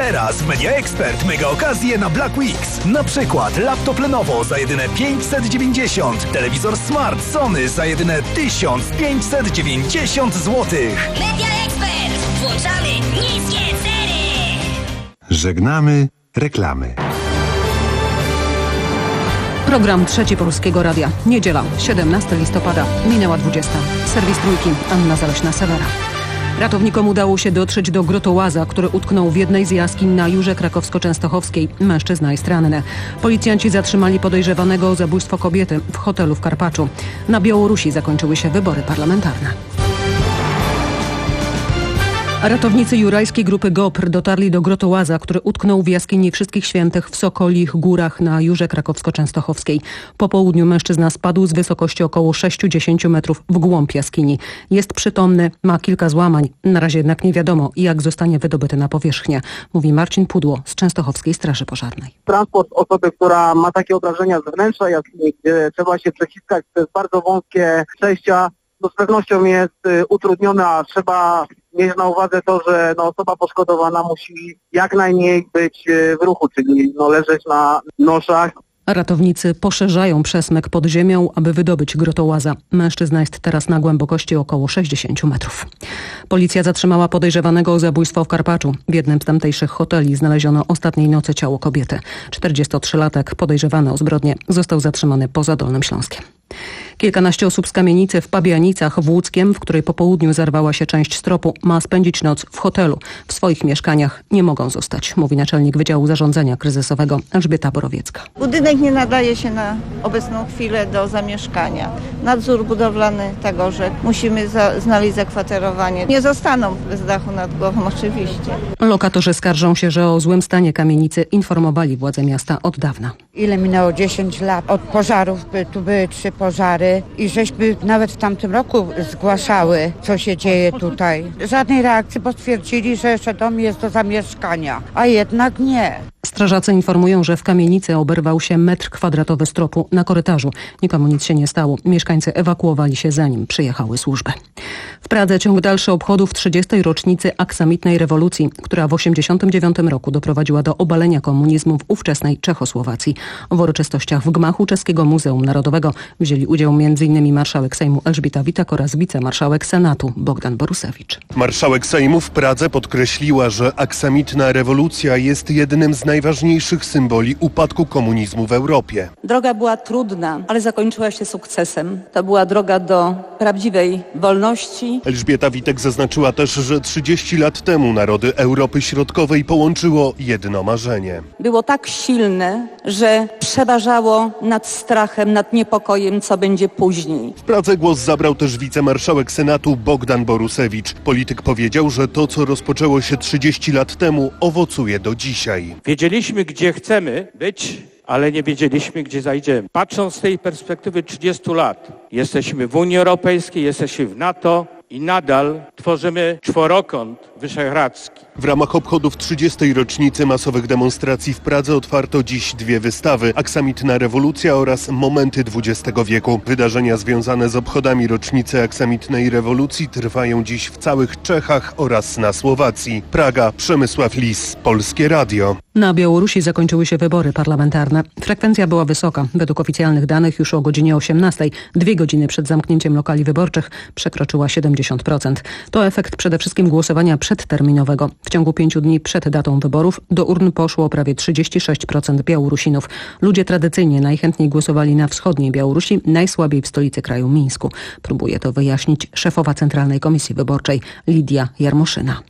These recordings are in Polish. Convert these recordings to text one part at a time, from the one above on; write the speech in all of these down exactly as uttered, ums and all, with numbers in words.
Teraz w Media Expert mega okazje na Black Weeks. Na przykład laptop Lenovo za jedyne pięćset dziewięćdziesiąt, telewizor Smart Sony za jedyne tysiąc pięćset dziewięćdziesiąt złotych. Media Expert. Włączamy niskie ceny. Żegnamy reklamy. Program Trzeci Polskiego Radia. Niedziela, siedemnastego listopada. Minęła dwudziesta. Serwis Trójki. Anna Zaleśna-Sewera. Ratownikom udało się dotrzeć do grotołaza, który utknął w jednej z jaskiń na Jurze Krakowsko-Częstochowskiej. Mężczyzna jest ranny. Policjanci zatrzymali podejrzewanego o zabójstwo kobiety w hotelu w Karpaczu. Na Białorusi zakończyły się wybory parlamentarne. Ratownicy jurajskiej grupy GOPR dotarli do grotołaza, który utknął w jaskini Wszystkich Świętych w Sokolich Górach na Jurze Krakowsko-Częstochowskiej. Po południu mężczyzna spadł z wysokości około sześćdziesiąt metrów w głąb jaskini. Jest przytomny, ma kilka złamań. Na razie jednak nie wiadomo, jak zostanie wydobyty na powierzchnię, mówi Marcin Pudło z Częstochowskiej Straży Pożarnej. Transport osoby, która ma takie obrażenia z wnętrza jaskini, gdzie trzeba się przeciskać przez bardzo wąskie przejścia, to z pewnością jest y, utrudnione, a trzeba mieć na uwadze to, że no, osoba poszkodowana musi jak najmniej być y, w ruchu, czyli no, leżeć na noszach. Ratownicy poszerzają przesmyk pod ziemią, aby wydobyć grotołaza. Mężczyzna jest teraz na głębokości około sześćdziesiąt metrów. Policja zatrzymała podejrzewanego o zabójstwo w Karpaczu. W jednym z tamtejszych hoteli znaleziono ostatniej nocy ciało kobiety. czterdziestotrzylatek podejrzewany o zbrodnię został zatrzymany poza Dolnym Śląskiem. Kilkanaście osób z kamienicy w Pabianicach w Łódzkiem, w której po południu zerwała się część stropu, ma spędzić noc w hotelu. W swoich mieszkaniach nie mogą zostać, mówi naczelnik Wydziału Zarządzania Kryzysowego Elżbieta Borowiecka. Budynek nie nadaje się na obecną chwilę do zamieszkania. Nadzór budowlany tego, że musimy za, znaleźć zakwaterowanie. Nie zostaną bez dachu nad głową oczywiście. Lokatorzy skarżą się, że o złym stanie kamienicy informowali władze miasta od dawna. Ile minęło? dziesięć lat od pożarów, tu były trzy pożary i żeśmy nawet w tamtym roku zgłaszały, co się dzieje tutaj. Żadnej reakcji, bo stwierdzili, że jeszcze dom jest do zamieszkania, a jednak nie. Strażacy informują, że w kamienicy oberwał się metr kwadratowy stropu na korytarzu. Nikomu nic się nie stało. Mieszkańcy ewakuowali się, zanim przyjechały służby. W Pradze ciąg dalszy obchodów trzydziestej rocznicy aksamitnej rewolucji, która w osiemdziesiątym dziewiątym roku doprowadziła do obalenia komunizmu w ówczesnej Czechosłowacji. W uroczystościach w gmachu Czeskiego Muzeum Narodowego wzięli udział m.in. marszałek Sejmu Elżbieta Witek oraz wicemarszałek Senatu Bogdan Borusewicz. Marszałek Sejmu w Pradze podkreśliła, że aksamitna rewolucja jest jednym z najważniejszych symboli upadku komunizmu w Europie. Droga była trudna, ale zakończyła się sukcesem. To była droga do prawdziwej wolności. Elżbieta Witek zaznaczyła też, że trzydzieści lat temu narody Europy Środkowej połączyło jedno marzenie. Było tak silne, że przeważało nad strachem, nad niepokojem, co będzie później. W Pradze głos zabrał też wicemarszałek Senatu Bogdan Borusewicz. Polityk powiedział, że to, co rozpoczęło się trzydzieści lat temu, owocuje do dzisiaj. Wiedzieliśmy, gdzie chcemy być, ale nie wiedzieliśmy, gdzie zajdziemy. Patrząc z tej perspektywy trzydziestu lat, jesteśmy w Unii Europejskiej, jesteśmy w NATO i nadal tworzymy czworokąt wyszehradzki. W ramach obchodów trzydziestej rocznicy masowych demonstracji w Pradze otwarto dziś dwie wystawy. Aksamitna rewolucja oraz momenty dwudziestego wieku. Wydarzenia związane z obchodami rocznicy aksamitnej rewolucji trwają dziś w całych Czechach oraz na Słowacji. Praga, Przemysław Lis, Polskie Radio. Na Białorusi zakończyły się wybory parlamentarne. Frekwencja była wysoka. Według oficjalnych danych już o godzinie osiemnastej, dwie godziny przed zamknięciem lokali wyborczych, przekroczyła siedemdziesiąt procent. To efekt przede wszystkim głosowania przedterminowego. W ciągu pięciu dni przed datą wyborów do urn poszło prawie trzydzieści sześć procent Białorusinów. Ludzie tradycyjnie najchętniej głosowali na wschodniej Białorusi, najsłabiej w stolicy kraju Mińsku. Próbuje to wyjaśnić szefowa Centralnej Komisji Wyborczej Lidia Jarmoszyna.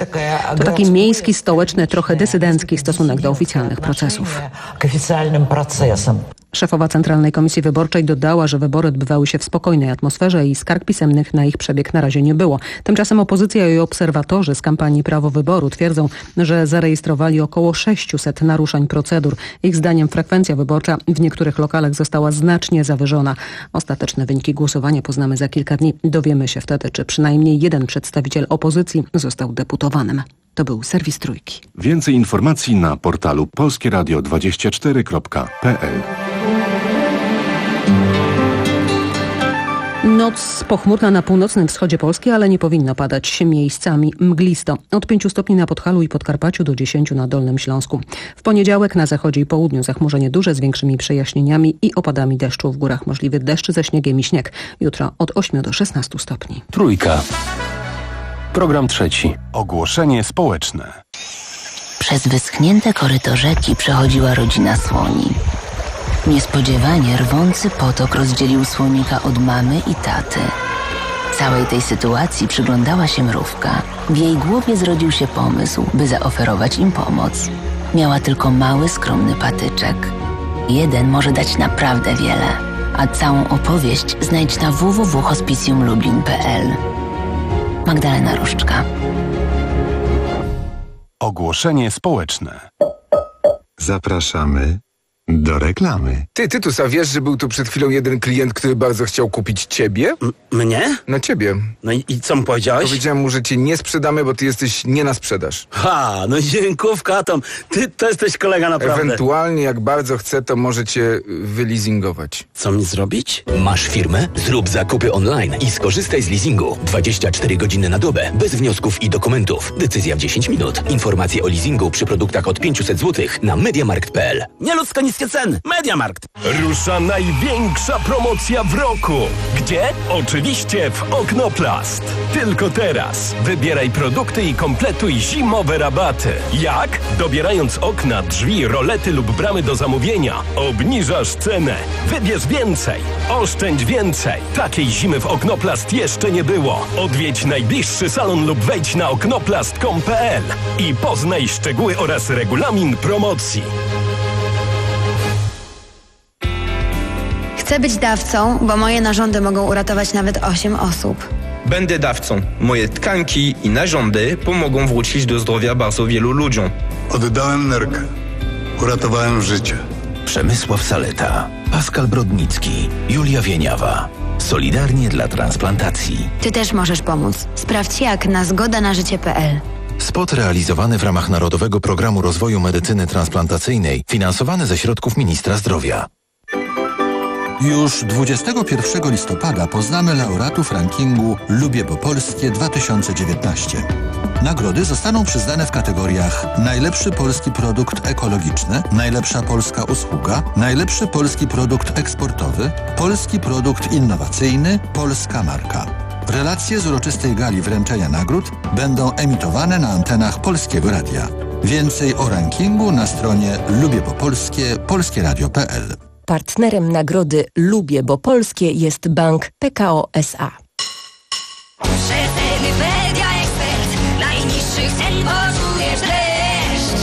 To taki miejski, stołeczny, trochę dysydencki stosunek do oficjalnych procesów. Szefowa Centralnej Komisji Wyborczej dodała, że wybory odbywały się w spokojnej atmosferze i skarg pisemnych na ich przebieg na razie nie było. Tymczasem opozycja i obserwatorzy z kampanii Prawo Wyboru twierdzą, że zarejestrowali około sześciuset naruszeń procedur. Ich zdaniem frekwencja wyborcza w niektórych lokalach została znacznie zawyżona. Ostateczne wyniki głosowania poznamy za kilka dni. Dowiemy się wtedy, czy przynajmniej jeden przedstawiciel opozycji został deputowanym. To był serwis Trójki. Więcej informacji na portalu polskie radio dwadzieścia cztery kropka p l. Noc pochmurna na północnym wschodzie Polski, ale nie powinno padać miejscami mglisto. Od pięciu stopni na Podhalu i Podkarpaciu do dziesięciu na Dolnym Śląsku. W poniedziałek na zachodzie i południu zachmurzenie duże z większymi przejaśnieniami i opadami deszczu. W górach możliwy deszcz ze śniegiem i śnieg. Jutro od ośmiu do szesnastu stopni. Trójka. Program trzeci. Ogłoszenie społeczne. Przez wyschnięte koryto rzeki przechodziła rodzina słoni. Niespodziewanie rwący potok rozdzielił słonika od mamy i taty. Całej tej sytuacji przyglądała się mrówka. W jej głowie zrodził się pomysł, by zaoferować im pomoc. Miała tylko mały, skromny patyczek. Jeden może dać naprawdę wiele, a całą opowieść znajdź na w w w kropka hospicjum lublin kropka p l. Magdalena Różczka. Ogłoszenie społeczne. Zapraszamy do reklamy. Ty, Tytus, a wiesz, że był tu przed chwilą jeden klient, który bardzo chciał kupić ciebie? M- mnie? No ciebie. No i, i co mu powiedziałeś? Powiedziałem mu, że cię nie sprzedamy, bo ty jesteś nie na sprzedaż. Ha, no dziękówka, Tom. Ty to jesteś kolega naprawdę. Ewentualnie, jak bardzo chce, to może cię wyleasingować. Co mi zrobić? Masz firmę? Zrób zakupy online i skorzystaj z leasingu. dwadzieścia cztery godziny na dobę, bez wniosków i dokumentów. Decyzja w dziesięć minut. Informacje o leasingu przy produktach od pięćset złotych na mediamarkt kropka p l. Nieludzko niskie ceny. Mediamarkt. Rusza największa promocja w roku. Gdzie? Oczywiście w Oknoplast. Tylko teraz. Wybieraj produkty i kompletuj zimowe rabaty. Jak? Dobierając okna, drzwi, rolety lub bramy do zamówienia, obniżasz cenę. Wybierz więcej. Oszczędź więcej. Takiej zimy w Oknoplast jeszcze nie było. Odwiedź najbliższy salon lub wejdź na oknoplast kropka com kropka p l i poznaj szczegóły oraz regulamin promocji. Chcę być dawcą, bo moje narządy mogą uratować nawet osiem osób. Będę dawcą. Moje tkanki i narządy pomogą wrócić do zdrowia bardzo wielu ludziom. Oddałem nerkę. Uratowałem życie. Przemysław Saleta, Pascal Brodnicki, Julia Wieniawa. Solidarnie dla transplantacji. Ty też możesz pomóc. Sprawdź jak na zgoda na życie kropka p l. Spot realizowany w ramach Narodowego Programu Rozwoju Medycyny Transplantacyjnej, finansowany ze środków Ministra Zdrowia. Już dwudziestego pierwszego listopada poznamy laureatów rankingu Lubię Bo Polskie dwa tysiące dziewiętnaście. Nagrody zostaną przyznane w kategoriach najlepszy polski produkt ekologiczny, najlepsza polska usługa, najlepszy polski produkt eksportowy, polski produkt innowacyjny, polska marka. Relacje z uroczystej gali wręczenia nagród będą emitowane na antenach Polskiego Radia. Więcej o rankingu na stronie lubię bo polskie polskie radio kropka p l. Partnerem nagrody Lubię Bo Polskie jest Bank P K O S A. Przeceny Media Expert. Najniższych cen poczujesz dreszcz.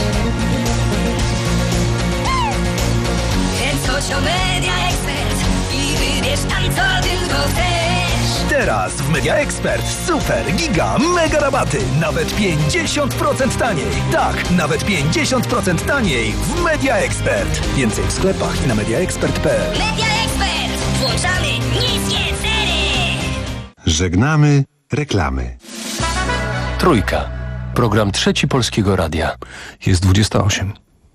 Kręć o Media Expert i wybierz tam co tylko chcesz. Teraz w Media Expert super, giga, mega rabaty. Nawet pięćdziesiąt procent taniej. Tak, nawet pięćdziesiąt procent taniej w Media Expert. Więcej w sklepach i na media expert kropka p l. Media Expert. Włączamy niskie ceny. Żegnamy reklamy. Trójka. Program trzeci Polskiego Radia. Jest dwudziesta osiem.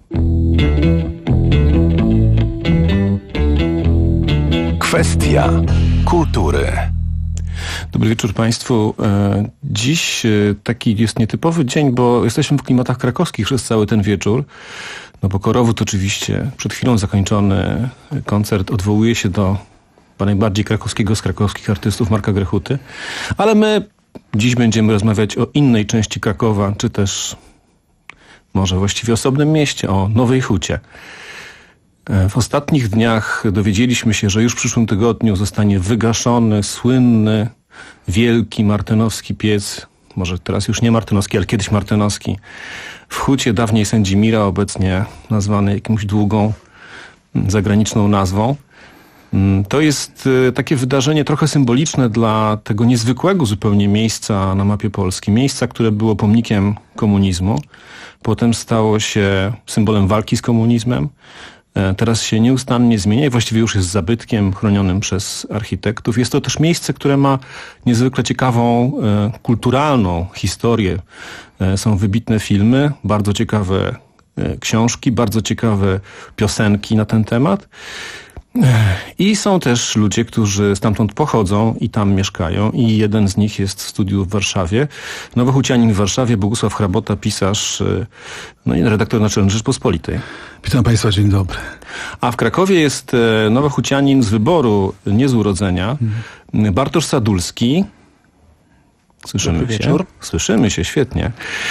Kwestia kultury. Dobry wieczór Państwu. Dziś taki jest nietypowy dzień, bo jesteśmy w klimatach krakowskich przez cały ten wieczór. No bo Korowód oczywiście, przed chwilą zakończony koncert odwołuje się do najbardziej krakowskiego z krakowskich artystów Marka Grechuty. Ale my dziś będziemy rozmawiać o innej części Krakowa, czy też może właściwie osobnym mieście, o Nowej Hucie. W ostatnich dniach dowiedzieliśmy się, że już w przyszłym tygodniu zostanie wygaszony słynny, wielki martynowski piec, może teraz już nie martynowski, ale kiedyś martynowski, w Hucie, dawniej Sędzimira, obecnie nazwany jakąś długą, zagraniczną nazwą. To jest takie wydarzenie trochę symboliczne dla tego niezwykłego zupełnie miejsca na mapie Polski. Miejsca, które było pomnikiem komunizmu, potem stało się symbolem walki z komunizmem. Teraz się nieustannie zmienia i właściwie już jest zabytkiem chronionym przez architektów. Jest to też miejsce, które ma niezwykle ciekawą e, kulturalną historię. E, są wybitne filmy, bardzo ciekawe e, książki, bardzo ciekawe piosenki na ten temat. I są też ludzie, którzy stamtąd pochodzą i tam mieszkają i jeden z nich jest w studiu w Warszawie. Nowohucianin w Warszawie, Bogusław Hrabota, pisarz, no i redaktor naczelny Rzeczpospolitej. Witam Państwa, dzień dobry. A w Krakowie jest Nowohucianin z wyboru, nie z urodzenia, mhm. Bartosz Sadulski. Słyszymy Dobry się? Wieczór. Słyszymy się, świetnie.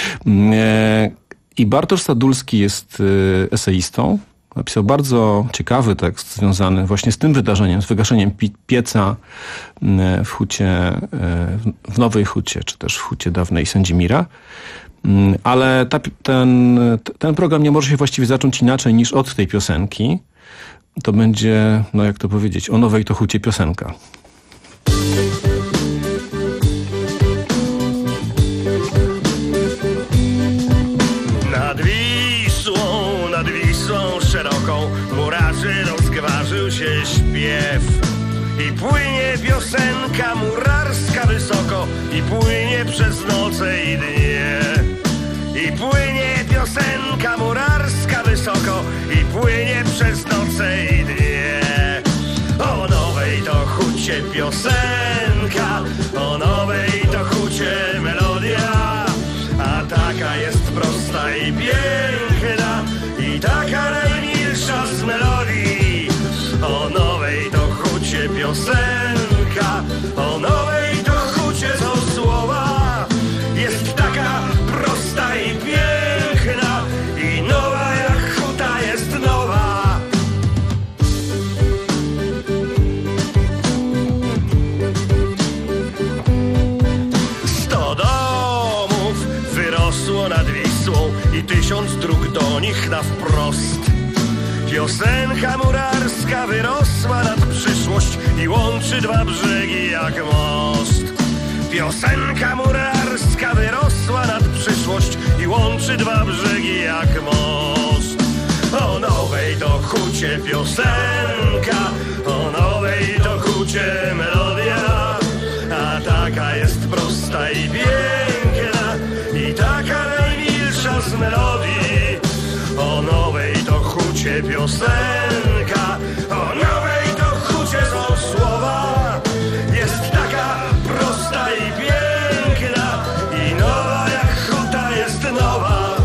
I Bartosz Sadulski jest eseistą. Napisał bardzo ciekawy tekst związany właśnie z tym wydarzeniem, z wygaszeniem pieca w Hucie, w Nowej Hucie, czy też w Hucie dawnej Sędzimira. Ale ta, ten, ten program nie może się właściwie zacząć inaczej niż od tej piosenki. To będzie, no jak to powiedzieć, o Nowej to Hucie piosenka. Nad Wisłą, nad Wisłą szeroką murarzy rozgwarzył się śpiew. I płynie piosenka murarska wysoko, i płynie przez noce i dnie. I płynie piosenka murarska wysoko, i płynie przez noce i dnie. O Nowej to Hucie piosenka, o Nowej to Hucie melodia. A taka jest prosta i piękna, i taka najmilsza z melodii. O Nowej to Hucie piosenka, o Nowej to Hucie są słowa. Jest taka prosta i piękna, i nowa jak huta jest nowa. Sto domów wyrosło nad Wisłą i tysiąc dróg do nich na wprost. Piosenka murarska wyrosła nad przyszłość i łączy dwa brzegi jak most. Piosenka murarska wyrosła nad przyszłość i łączy dwa brzegi jak most. O Nowej to Hucie piosenka, o Nowej to Hucie melodia. A taka jest prosta i piękna, i taka najmilsza z melodii. O Nowej to Hucie piosenka, o Nowej to Hucie są słowa. Jest taka prosta i piękna, i nowa jak huta jest nowa.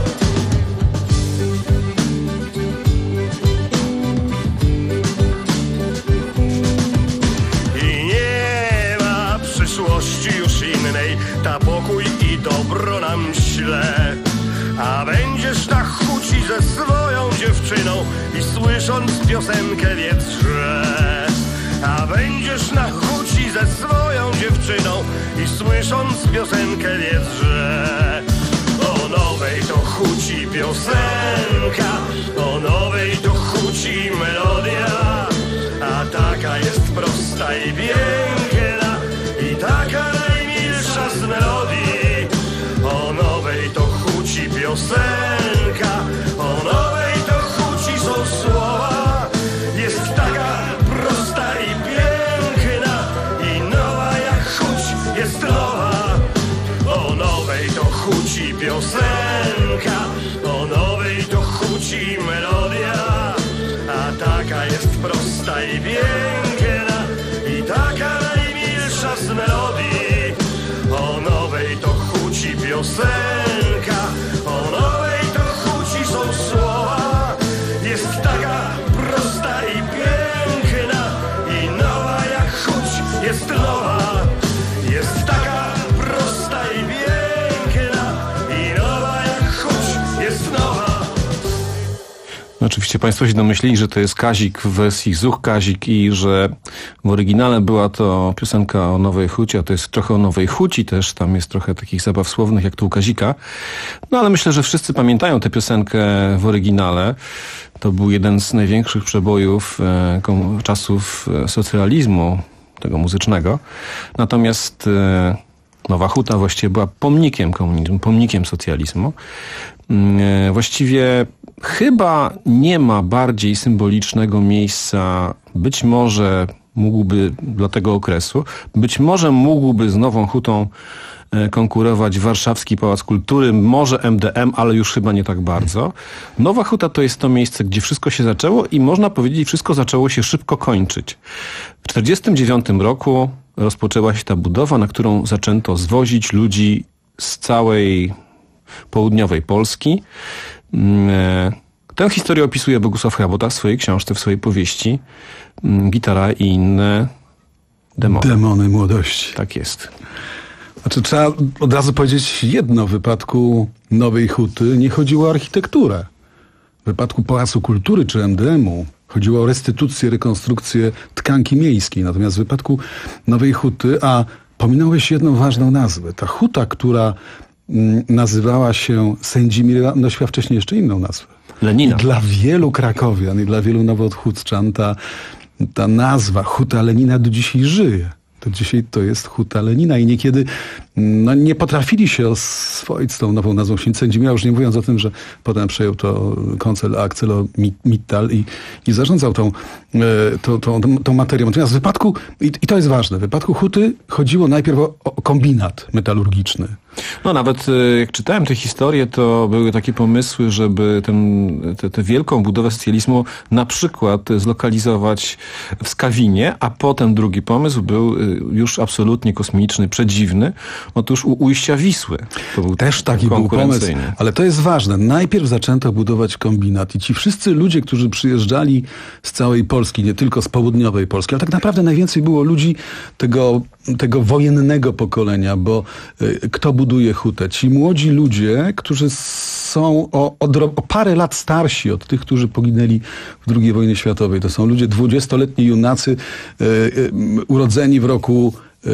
I nie ma przyszłości już innej, ta pokój i dobro nam śle. A będziesz na huci ze swoją dziewczyną i słysząc piosenkę wiedz, że. A będziesz na huci ze swoją dziewczyną i słysząc piosenkę wiedz, że. O Nowej to Huci piosenka, o Nowej to Huci melodia. A taka jest prosta i piękna, i taka najmilsza z melodii. O Nowej to Huci piosenka, o Nowej to Huci są słowa. Jest taka prosta i piękna, i nowa jak Huć jest nowa. O Nowej to Huci piosenka, o Nowej to Huci melodia. A taka jest prosta i piękna, i taka najmilsza z melodii. O Nowej to Huci piosenka, o Nowej to Huci są słowa. Jest taka prosta i piękna, i nowa jak Huć jest nowa. Jest taka prosta i piękna, i nowa jak Huć jest nowa. No, oczywiście Państwo się domyślili, że to jest Kazik w wersji Zuch Kazik i że w oryginale była to piosenka o Nowej Hucie, a to jest trochę o Nowej Huci też, tam jest trochę takich zabaw słownych jak tu u Kazika. No ale myślę, że wszyscy pamiętają tę piosenkę w oryginale. To był jeden z największych przebojów e, czasów socrealizmu, tego muzycznego. Natomiast e, Nowa Huta właściwie była pomnikiem komunizmu, pomnikiem socjalizmu. E, właściwie chyba nie ma bardziej symbolicznego miejsca, być może mógłby dla tego okresu, być może mógłby z Nową Hutą konkurować Warszawski Pałac Kultury, może M D M, ale już chyba nie tak bardzo. Nowa Huta to jest to miejsce, gdzie wszystko się zaczęło i można powiedzieć, wszystko zaczęło się szybko kończyć. W czterdziestym dziewiątym roku rozpoczęła się ta budowa, na którą zaczęto zwozić ludzi z całej południowej Polski. Tę historię opisuje Bogusław Hrabota w swojej książce, w swojej powieści Gitara i inne demony. Demony młodości. Tak jest. Znaczy, trzeba od razu powiedzieć jedno. W wypadku Nowej Huty nie chodziło o architekturę. W wypadku Pałacu Kultury czy M D M-u chodziło o restytucję, rekonstrukcję tkanki miejskiej. Natomiast w wypadku Nowej Huty, a pominąłeś jedną ważną nazwę. Ta huta, która mm, nazywała się Sędzimira, nosiła wcześniej jeszcze inną nazwę. Lenina. I dla wielu krakowian i dla wielu nowoodchódzczan ta, ta nazwa Huta Lenina do dzisiaj żyje. To dzisiaj to jest Huta Lenina i niekiedy no, nie potrafili się oswoić z tą nową nazwą Sędzimira, już nie mówiąc o tym, że potem przejął to koncern ArcelorMittal i, i zarządzał tą, tą, tą, tą materią. Natomiast w wypadku, i, i to jest ważne, w wypadku Huty chodziło najpierw o, o kombinat metalurgiczny. No nawet jak czytałem tę historię, to były takie pomysły, żeby tę wielką budowę socjalizmu na przykład zlokalizować w Skawinie, a potem drugi pomysł był już absolutnie kosmiczny, przedziwny. Otóż u ujścia Wisły. To był też taki był pomysł, ale to jest ważne. Najpierw zaczęto budować kombinat i ci wszyscy ludzie, którzy przyjeżdżali z całej Polski, nie tylko z południowej Polski, ale tak naprawdę najwięcej było ludzi tego, tego wojennego pokolenia, bo y, kto buduje hutę? Ci młodzi ludzie, którzy są o, o, o parę lat starsi od tych, którzy poginęli w drugiej wojnie światowej. To są ludzie dwudziestoletni junacy y, y, urodzeni w roku y,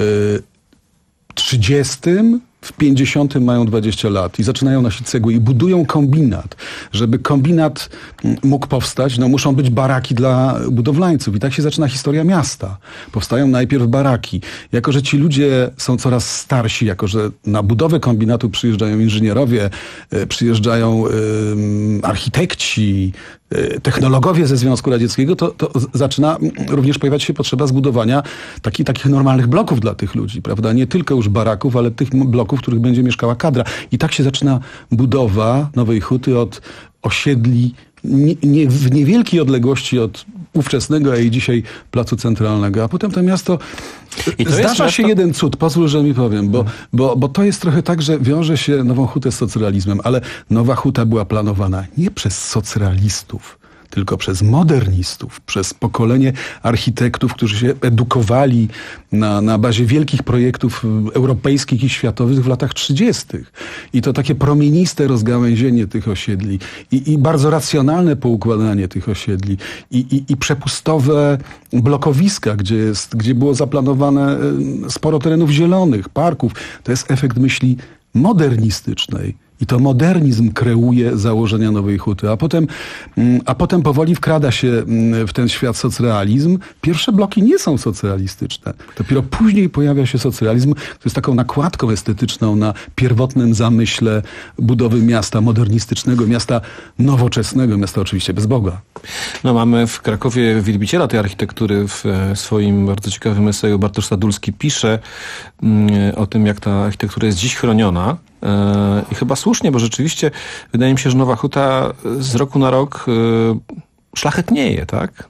trzydziestym, w pięćdziesiątym mają dwadzieścia lat i zaczynają nosić cegły i budują kombinat. Żeby kombinat mógł powstać, no muszą być baraki dla budowlańców. I tak się zaczyna historia miasta. Powstają najpierw baraki. Jako że ci ludzie są coraz starsi, jako że na budowę kombinatu przyjeżdżają inżynierowie, przyjeżdżają y, architekci, technologowie ze Związku Radzieckiego, to, to zaczyna również pojawiać się potrzeba zbudowania taki, takich normalnych bloków dla tych ludzi, prawda? Nie tylko już baraków, ale tych bloków, w których będzie mieszkała kadra. I tak się zaczyna budowa Nowej Huty od osiedli nie, nie, w niewielkiej odległości od ówczesnego, a i dzisiaj Placu Centralnego. A potem to miasto... I to zdarza jest się miasto... jeden cud, pozwól, że mi powiem, bo, bo, bo to jest trochę tak, że wiąże się Nową Hutę z socrealizmem, ale Nowa Huta była planowana nie przez socrealistów, tylko przez modernistów, przez pokolenie architektów, którzy się edukowali na, na bazie wielkich projektów europejskich i światowych w latach trzydziestych. I to takie promieniste rozgałęzienie tych osiedli i, i bardzo racjonalne poukładanie tych osiedli i, i, i przepustowe blokowiska, gdzie, jest, gdzie było zaplanowane sporo terenów zielonych, parków. To jest efekt myśli modernistycznej. I to modernizm kreuje założenia Nowej Huty. A potem, a potem powoli wkrada się w ten świat socrealizm. Pierwsze bloki nie są socrealistyczne. Dopiero później pojawia się socrealizm, który jest taką nakładką estetyczną na pierwotnym zamyśle budowy miasta modernistycznego, miasta nowoczesnego, miasta oczywiście bez Boga. No mamy w Krakowie wielbiciela tej architektury. W swoim bardzo ciekawym eseju Bartosz Sadulski pisze o tym, jak ta architektura jest dziś chroniona. I chyba słusznie, bo rzeczywiście wydaje mi się, że Nowa Huta z roku na rok szlachetnieje, tak?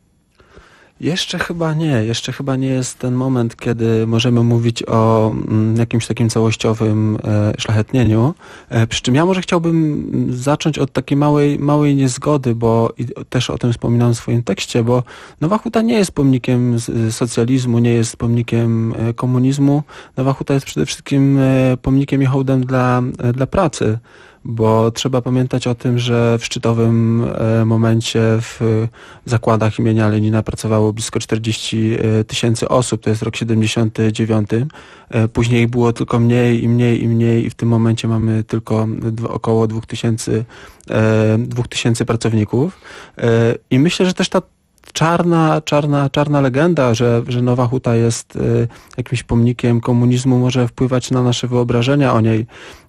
Jeszcze chyba nie. Jeszcze chyba nie jest ten moment, kiedy możemy mówić o mm, jakimś takim całościowym e, szlachetnieniu. E, przy czym ja może chciałbym zacząć od takiej małej, małej niezgody, bo i też o tym wspominałem w swoim tekście, bo Nowa Huta nie jest pomnikiem socjalizmu, nie jest pomnikiem e, komunizmu. Nowa Huta jest przede wszystkim e, pomnikiem i hołdem dla, e, dla pracy. Bo trzeba pamiętać o tym, że w szczytowym momencie w zakładach imienia Lenina pracowało blisko czterdzieści tysięcy osób, to jest rok siedemdziesiąty dziewiąty. Później było tylko mniej i mniej i mniej i w tym momencie mamy tylko około dwóch tysięcy, dwóch tysięcy pracowników. I myślę, że też ta czarna, czarna, czarna legenda, że, że Nowa Huta jest y, jakimś pomnikiem komunizmu, może wpływać na nasze wyobrażenia o niej.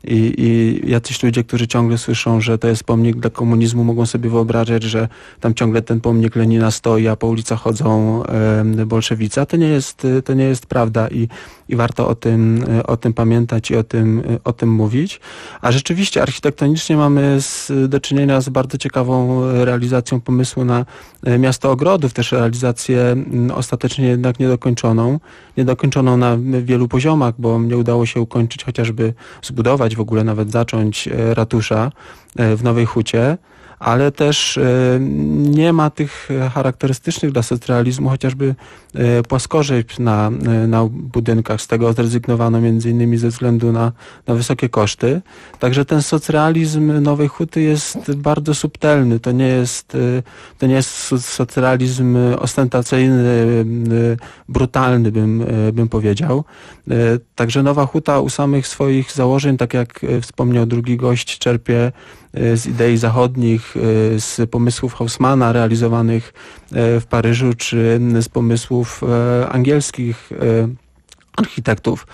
I, i jacyś ludzie, którzy ciągle słyszą, że to jest pomnik dla komunizmu, mogą sobie wyobrażać, że tam ciągle ten pomnik Lenina stoi, a po ulicach chodzą e, bolszewicy. A to nie jest, to nie jest prawda i, i warto o tym, o tym pamiętać i o tym, o tym mówić. A rzeczywiście architektonicznie mamy z, do czynienia z bardzo ciekawą realizacją pomysłu na miasto ogrodów, też realizację ostatecznie jednak niedokończoną. Niedokończoną na wielu poziomach, bo nie udało się ukończyć, chociażby zbudować, w ogóle nawet zacząć ratusza w Nowej Hucie, ale też nie ma tych charakterystycznych dla socrealizmu chociażby płaskorzeźb na, na budynkach. Z tego zrezygnowano między innymi ze względu na, na wysokie koszty. Także ten socrealizm Nowej Huty jest bardzo subtelny. To nie jest, to nie jest socrealizm ostentacyjny, brutalny, bym, bym powiedział. Także Nowa Huta u samych swoich założeń, tak jak wspomniał drugi gość, czerpie z idei zachodnich, z pomysłów Haussmana realizowanych w Paryżu, czy z pomysłów angielskich architektów.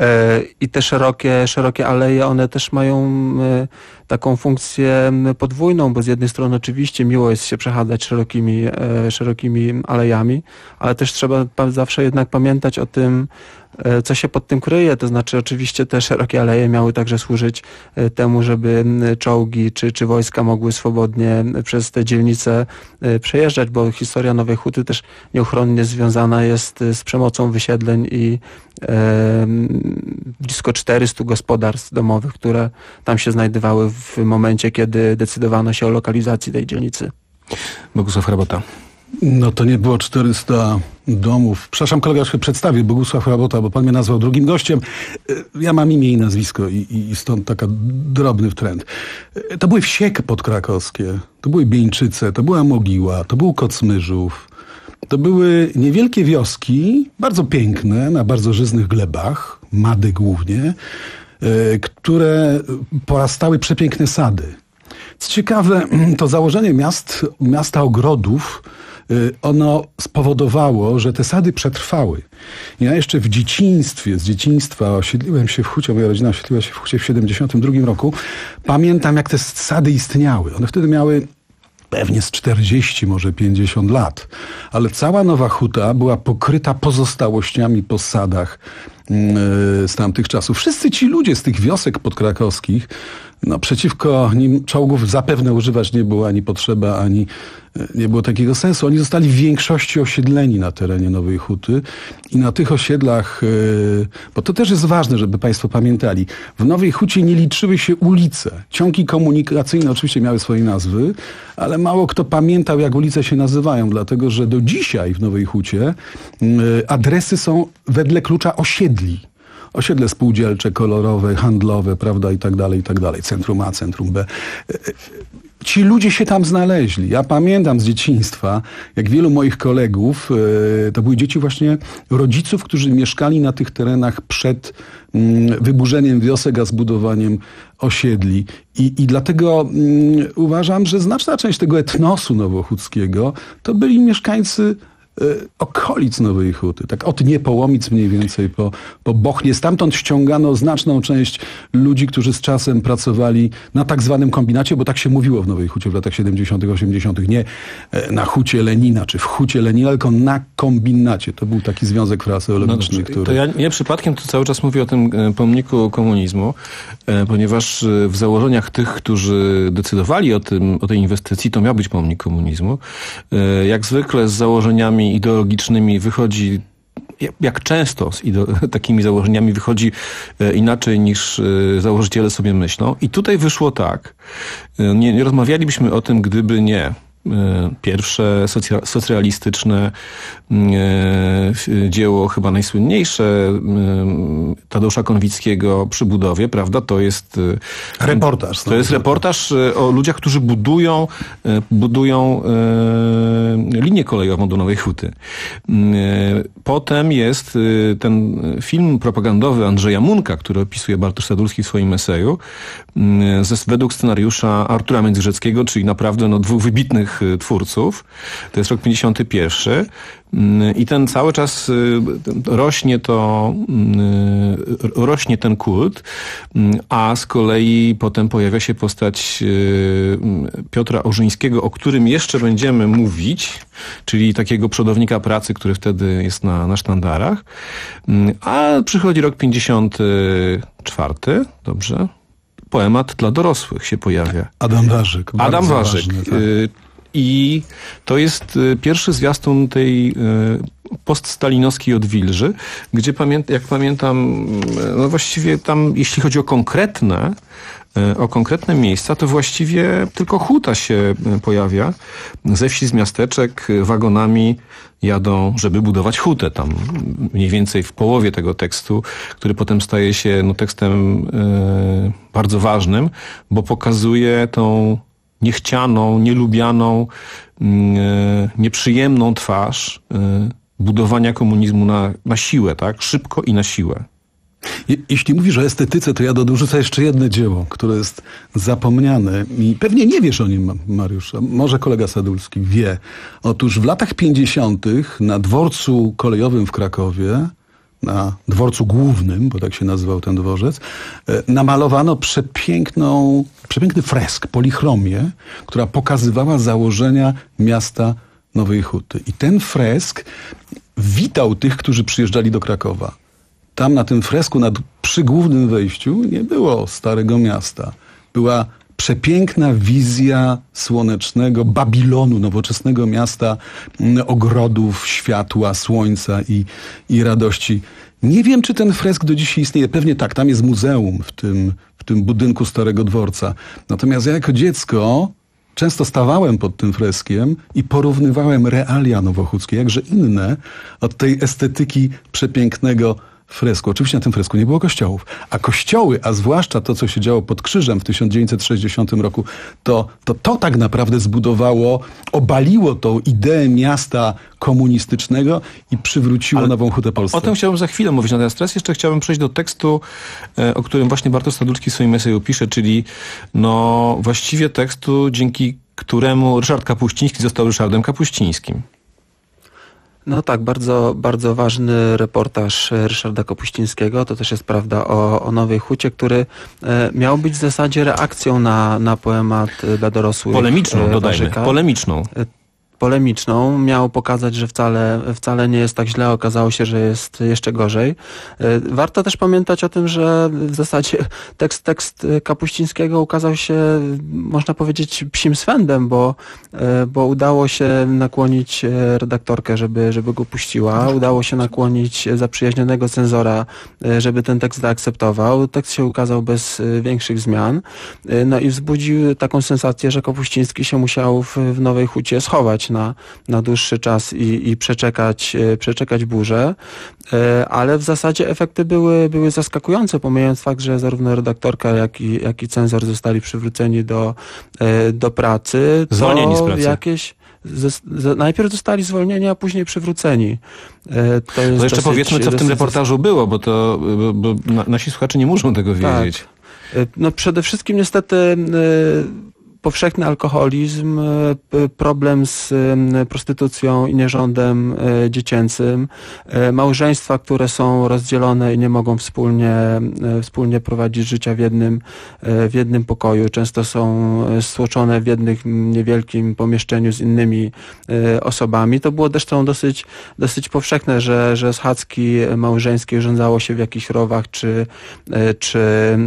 I te szerokie, szerokie aleje, one też mają taką funkcję podwójną, bo z jednej strony oczywiście miło jest się przechadzać szerokimi, szerokimi alejami, ale też trzeba zawsze jednak pamiętać o tym, co się pod tym kryje. To znaczy oczywiście te szerokie aleje miały także służyć temu, żeby czołgi czy, czy wojska mogły swobodnie przez te dzielnice przejeżdżać, bo historia Nowej Huty też nieuchronnie związana jest z przemocą wysiedleń i e, blisko czterystu gospodarstw domowych, które tam się znajdowały w momencie, kiedy decydowano się o lokalizacji tej dzielnicy. Bogusław Hrabota. No to nie było czterysta domów. Przepraszam, kolega, już się przedstawił, Bogusław Hrabota, bo pan mnie nazwał drugim gościem. Ja mam imię i nazwisko i, i stąd taka drobny wtręt. To były wsie podkrakowskie, to były Bieńczyce, to była Mogiła, to był Kocmyrzów. To były niewielkie wioski, bardzo piękne, na bardzo żyznych glebach, Mady głównie, które porastały przepiękne sady. Co ciekawe, to założenie miast, miasta ogrodów, ono spowodowało, że te sady przetrwały. Ja jeszcze w dzieciństwie, z dzieciństwa osiedliłem się w Hucie, moja rodzina osiedliła się w Hucie w siedemdziesiątym drugim roku. Pamiętam, jak te sady istniały. One wtedy miały pewnie z czterdzieści, może pięćdziesiąt lat. Ale cała Nowa Huta była pokryta pozostałościami po sadach yy, z tamtych czasów. Wszyscy ci ludzie z tych wiosek podkrakowskich, no przeciwko nim czołgów zapewne używać nie było ani potrzeba, ani nie było takiego sensu. Oni zostali w większości osiedleni na terenie Nowej Huty i na tych osiedlach, bo to też jest ważne, żeby państwo pamiętali, w Nowej Hucie nie liczyły się ulice. Ciągi komunikacyjne oczywiście miały swoje nazwy, ale mało kto pamiętał, jak ulice się nazywają, dlatego że do dzisiaj w Nowej Hucie adresy są wedle klucza osiedli. Osiedle spółdzielcze, kolorowe, handlowe, prawda, i tak dalej, i tak dalej. Centrum A, centrum B. Ci ludzie się tam znaleźli. Ja pamiętam z dzieciństwa, jak wielu moich kolegów, to były dzieci właśnie rodziców, którzy mieszkali na tych terenach przed wyburzeniem wiosek, a zbudowaniem osiedli. I, i dlatego um, uważam, że znaczna część tego etnosu nowochódzkiego to byli mieszkańcy okolic Nowej Huty, tak od Niepołomic mniej więcej po, po Bochnie. Stamtąd ściągano znaczną część ludzi, którzy z czasem pracowali na tak zwanym kombinacie, bo tak się mówiło w Nowej Hucie w latach siedemdziesiątych, osiemdziesiątych. Nie na Hucie Lenina, czy w Hucie Lenina, tylko na kombinacie. To był taki związek frazeologiczny, no, który... To ja nie przypadkiem tu cały czas mówię o tym pomniku komunizmu, ponieważ w założeniach tych, którzy decydowali o tym, o tej inwestycji, to miał być pomnik komunizmu. Jak zwykle z założeniami ideologicznymi wychodzi, jak często z ideo- takimi założeniami wychodzi inaczej niż założyciele sobie myślą. I tutaj wyszło tak. Nie, nie rozmawialibyśmy o tym, gdyby nie pierwsze socja- socrealistyczne dzieło, chyba najsłynniejsze, Tadeusza Konwickiego przy budowie, prawda? To jest reportaż. To jest reportaż o ludziach, którzy budują, budują linię kolejową do Nowej Huty. Potem jest ten film propagandowy Andrzeja Munka, który opisuje Bartosz Sadurski w swoim eseju, według scenariusza Artura Międzyrzeckiego, czyli naprawdę no, dwóch wybitnych tych twórców. To jest rok pięćdziesiąty pierwszy. I ten cały czas rośnie to, rośnie ten kult, a z kolei potem pojawia się postać Piotra Orzyńskiego, o którym jeszcze będziemy mówić, czyli takiego przodownika pracy, który wtedy jest na, na sztandarach. A przychodzi rok pięćdziesiąty czwarty, dobrze? Poemat dla dorosłych się pojawia. Adam Warzyk. Adam Warzyk. Ważny, tak. I to jest pierwszy zwiastun tej poststalinowskiej odwilży, gdzie pamię- jak pamiętam, no właściwie tam, jeśli chodzi o konkretne, o konkretne miejsca, to właściwie tylko huta się pojawia. Ze wsi, z miasteczek wagonami jadą, żeby budować hutę. Tam mniej więcej w połowie tego tekstu, który potem staje się no, tekstem yy, bardzo ważnym, bo pokazuje tą niechcianą, nielubianą, yy, nieprzyjemną twarz yy, budowania komunizmu na, na siłę, tak? Szybko i na siłę. Je, jeśli mówisz o estetyce, to ja dorzucę jeszcze jedno dzieło, które jest zapomniane i pewnie nie wiesz o nim, Mariusz, a może kolega Sadulski wie. Otóż w latach pięćdziesiątych na dworcu kolejowym w Krakowie, na dworcu głównym, bo tak się nazywał ten dworzec, namalowano przepiękną, przepiękny fresk, polichromię, która pokazywała założenia miasta Nowej Huty. I ten fresk witał tych, którzy przyjeżdżali do Krakowa. Tam na tym fresku, nad, przy głównym wejściu nie było Starego Miasta. Była przepiękna wizja słonecznego Babilonu, nowoczesnego miasta, ogrodów, światła, słońca i, i radości. Nie wiem, czy ten fresk do dzisiaj istnieje. Pewnie tak, tam jest muzeum w tym, w tym budynku Starego Dworca. Natomiast ja jako dziecko często stawałem pod tym freskiem i porównywałem realia nowochódzkie, jakże inne od tej estetyki przepięknego fresku. Oczywiście na tym fresku nie było kościołów, a kościoły, a zwłaszcza to, co się działo pod Krzyżem w tysiąc dziewięćset sześćdziesiątym roku, to, to to tak naprawdę zbudowało, obaliło tą ideę miasta komunistycznego i przywróciło Ale Nową Hutę Polską. O tym chciałbym za chwilę mówić, natomiast teraz jeszcze chciałbym przejść do tekstu, o którym właśnie Bartosz Sadulski w swoim eseju pisze, czyli no właściwie tekstu, dzięki któremu Ryszard Kapuściński został Ryszardem Kapuścińskim. No tak, bardzo, bardzo ważny reportaż Ryszarda Kapuścińskiego. To też jest prawda o, o Nowej Hucie, który e, miał być w zasadzie reakcją na, na poemat dla dorosłych. Polemiczną, e, dodajmy, Warzyka. polemiczną. E, polemiczną. Miał pokazać, że wcale, wcale nie jest tak źle. Okazało się, że jest jeszcze gorzej. Warto też pamiętać o tym, że w zasadzie tekst, tekst Kapuścińskiego ukazał się, można powiedzieć, psim swędem, bo, bo udało się nakłonić redaktorkę, żeby, żeby go puściła. Udało się nakłonić zaprzyjaźnionego cenzora, żeby ten tekst zaakceptował. Tekst się ukazał bez większych zmian. No i wzbudził taką sensację, że Kapuściński się musiał w, w Nowej Hucie schować na, na dłuższy czas i, i przeczekać, przeczekać burzę, ale w zasadzie efekty były, były zaskakujące, pomijając fakt, że zarówno redaktorka, jak i, jak i cenzor zostali przywróceni do, do pracy. Zwolnieni z pracy. Jakieś Z, z, najpierw zostali zwolnieni, a później przywróceni. To jest no jeszcze dosyć, powiedzmy, co w tym reportażu było, bo to bo, bo nasi słuchacze nie muszą tego wiedzieć. Tak. No przede wszystkim niestety powszechny alkoholizm, problem z prostytucją i nierządem dziecięcym, małżeństwa, które są rozdzielone i nie mogą wspólnie, wspólnie prowadzić życia w jednym, w jednym pokoju. Często są stłoczone w jednym niewielkim pomieszczeniu z innymi osobami. To było zresztą dosyć, dosyć powszechne, że, że schadzki małżeńskie urządzało się w jakichś rowach czy, czy,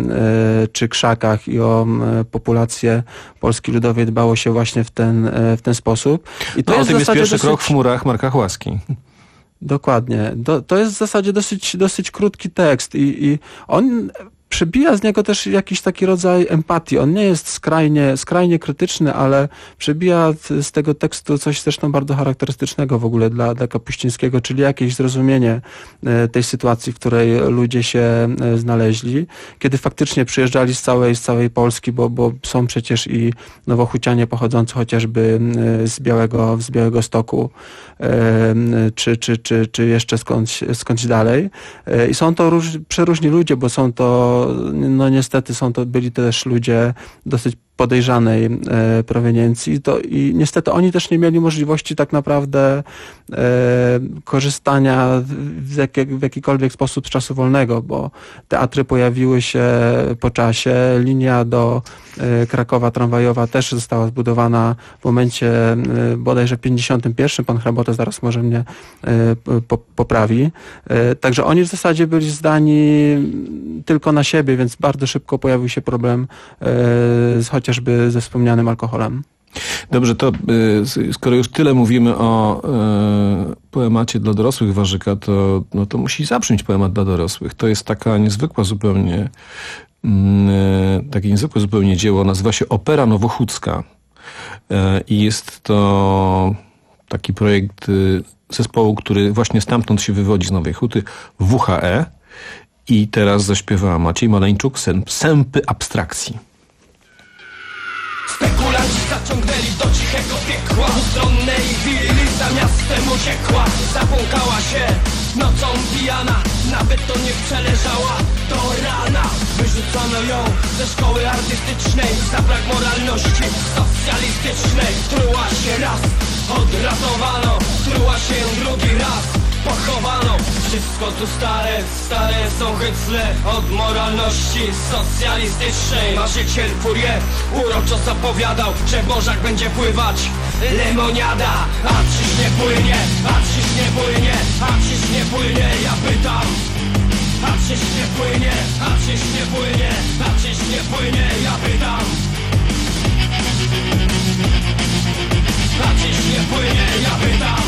czy krzakach i o populację Polski Ludowej dbało się właśnie w ten, w ten sposób. I to no, jest o tym w jest pierwszy dosyć... krok w chmurach Marka Chłaski. Dokładnie. Do, to jest w zasadzie dosyć, dosyć krótki tekst i, i on przebija z niego też jakiś taki rodzaj empatii. On nie jest skrajnie, skrajnie krytyczny, ale przebija z tego tekstu coś zresztą bardzo charakterystycznego w ogóle dla, dla Kapuścińskiego, czyli jakieś zrozumienie tej sytuacji, w której ludzie się znaleźli, kiedy faktycznie przyjeżdżali z całej, z całej Polski, bo, bo są przecież i nowochucianie pochodzący chociażby z Białego, z Białego Stoku, czy, czy, czy, czy jeszcze skądś, skądś dalej. I są to róż, przeróżni ludzie, bo są to no niestety są to, byli to też ludzie dosyć podejrzanej e, proweniencji. To, i niestety oni też nie mieli możliwości tak naprawdę e, korzystania w, jakie, w jakikolwiek sposób z czasu wolnego, bo teatry pojawiły się po czasie. Linia do e, Krakowa tramwajowa też została zbudowana w momencie e, bodajże pięćdziesiątym pierwszym. Pan Hrabota zaraz może mnie e, po, poprawi. E, także oni w zasadzie byli zdani tylko na siebie, więc bardzo szybko pojawił się problem e, z, chociażby ze wspomnianym alkoholem. Dobrze, to y, skoro już tyle mówimy o y, poemacie dla dorosłych Warzyka, to, no to musi zabrzmieć poemat dla dorosłych. To jest taka niezwykła zupełnie, y, takie niezwykłe zupełnie dzieło, nazywa się Opera Nowochódzka. Y, I jest to taki projekt y, zespołu, który właśnie stamtąd się wywodzi, z Nowej Huty, W H E. I teraz zaśpiewa Maciej Maleńczuk Sępy abstrakcji. Spekulanci zaciągnęli do cichego piekła ustronnej willi za miastem uciekła. Zabłąkała się nocą pijana, nawet to nie przeleżała do rana. Wyrzucono ją ze szkoły artystycznej za brak moralności socjalistycznej. Truła się raz, odratowano, truła się drugi raz, pochowano. Wszystko tu stare, stare są hycle od moralności socjalistycznej. Marzyciel Fourier uroczo zapowiadał, że w morzach będzie pływać lemoniada. A czyż nie płynie, a czyż nie płynie, a czyż nie płynie, ja pytam. A czyż nie płynie, a czyż nie płynie, a czyż nie płynie, ja pytam. A czyż nie płynie, ja pytam.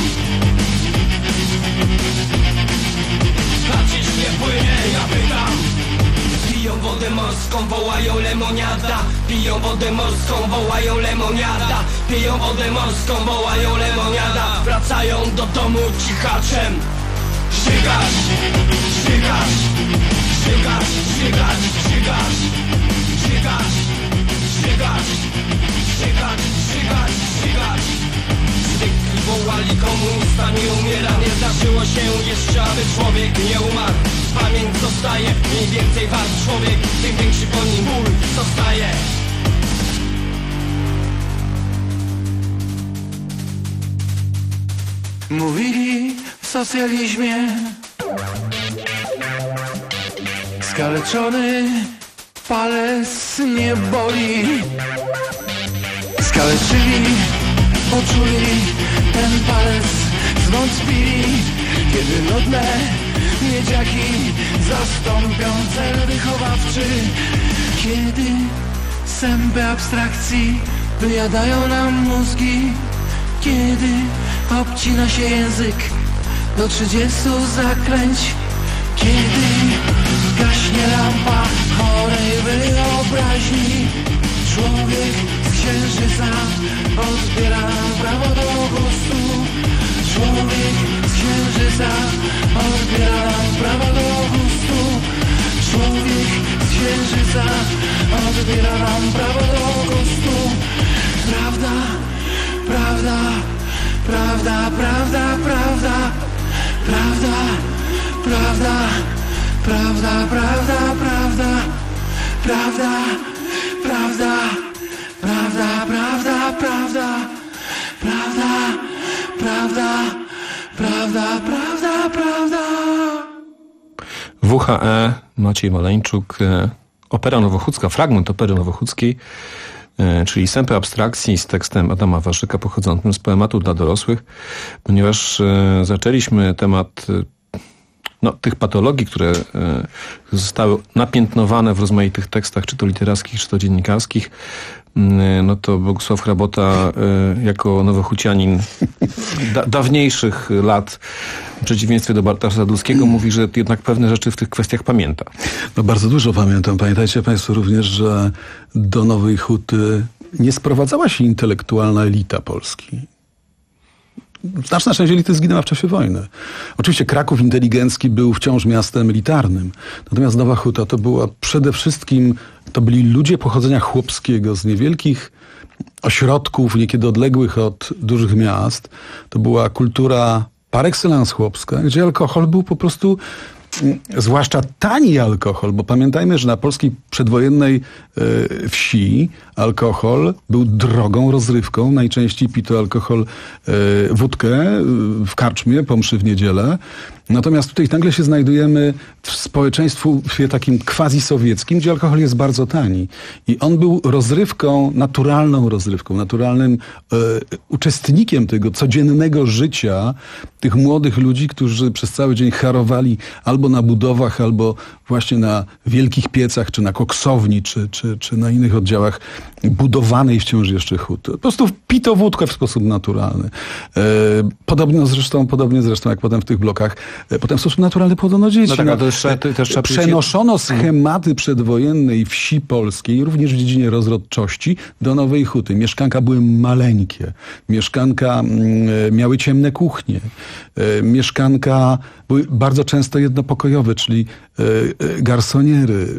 A czyż nie płynie, ja pytam. Piją wodę morską, wołają lemoniada. Piją wodę morską, wołają lemoniada. Piją wodę morską, wołają lemoniada. Wracają do domu cichaczem. Żygasz, żygasz, żygasz, żygasz, żygasz, żygasz, żygasz, żygasz, żygasz, żygasz. Zwykli wołali komunista nie umiera. Nie zdarzyło się jeszcze, aby człowiek nie umarł. Pamięć zostaje, mniej więcej wart człowiek, tym większy po nim ból zostaje. Mówili w socjalizmie skaleczony palec nie boli. Skaleczyli, poczuli ten palec, zwątpili, kiedy nudne miedziaki zastąpią cel wychowawczy. Kiedy sępy abstrakcji wyjadają nam mózgi, kiedy obcina się język do trzydziestu zaklęć, kiedy gaśnie lampa chorej wyobraźni. Człowiek z księżyca odbiera nam prawo do gustu. Człowiek z księżyca odbiera nam prawo do gustu. Człowiek z księżyca odbiera nam prawo do gustu. Prawda, prawda, prawda, prawda, prawda, prawda, prawda, prawda, prawda, prawda, prawda, prawda, prawda, prawda, prawda, prawda, prawda, prawda, prawda, prawda. W H E, Maciej Maleńczuk, Opera Nowochódzka, fragment Opery Nowochódzkiej, czyli Sępy abstrakcji z tekstem Adama Warzyka pochodzącym z poematu dla dorosłych, ponieważ zaczęliśmy temat no, tych patologii, które zostały napiętnowane w rozmaitych tekstach, czy to literackich, czy to dziennikarskich, no to Bogusław Hrabota jako nowochucianin da, dawniejszych lat, w przeciwieństwie do Bartosza Sadulskiego, mówi, że jednak pewne rzeczy w tych kwestiach pamięta. No bardzo dużo pamiętam. Pamiętajcie Państwo również, że do Nowej Huty nie sprowadzała się intelektualna elita Polski. Znaczna część elity zginęła w czasie wojny. Oczywiście Kraków inteligencki był wciąż miastem elitarnym. Natomiast Nowa Huta to była przede wszystkim, to byli ludzie pochodzenia chłopskiego z niewielkich ośrodków, niekiedy odległych od dużych miast. To była kultura par excellence chłopska, gdzie alkohol był po prostu zwłaszcza tani alkohol, bo pamiętajmy, że na polskiej przedwojennej y, wsi alkohol był drogą rozrywką. Najczęściej pito alkohol, y, wódkę y, w karczmie, po mszy w niedzielę. Natomiast tutaj nagle się znajdujemy w społeczeństwie takim quasi-sowieckim, gdzie alkohol jest bardzo tani. I on był rozrywką, naturalną rozrywką, naturalnym e, uczestnikiem tego codziennego życia tych młodych ludzi, którzy przez cały dzień harowali albo na budowach, albo właśnie na wielkich piecach, czy na koksowni, czy, czy, czy na innych oddziałach budowanej wciąż jeszcze huty. Po prostu pito wódkę w sposób naturalny. E, podobno zresztą, podobnie zresztą jak potem w tych blokach, e, potem w sposób naturalny podano dzieci. No tak, no, to jeszcze, to też trzeba Przenoszono schematy przedwojennej wsi polskiej, również w dziedzinie rozrodczości, do Nowej Huty. Mieszkanka były maleńkie. Mieszkanka mm, miały ciemne kuchnie. E, mieszkanka były bardzo często jednopokojowe, czyli e, e, garsoniery.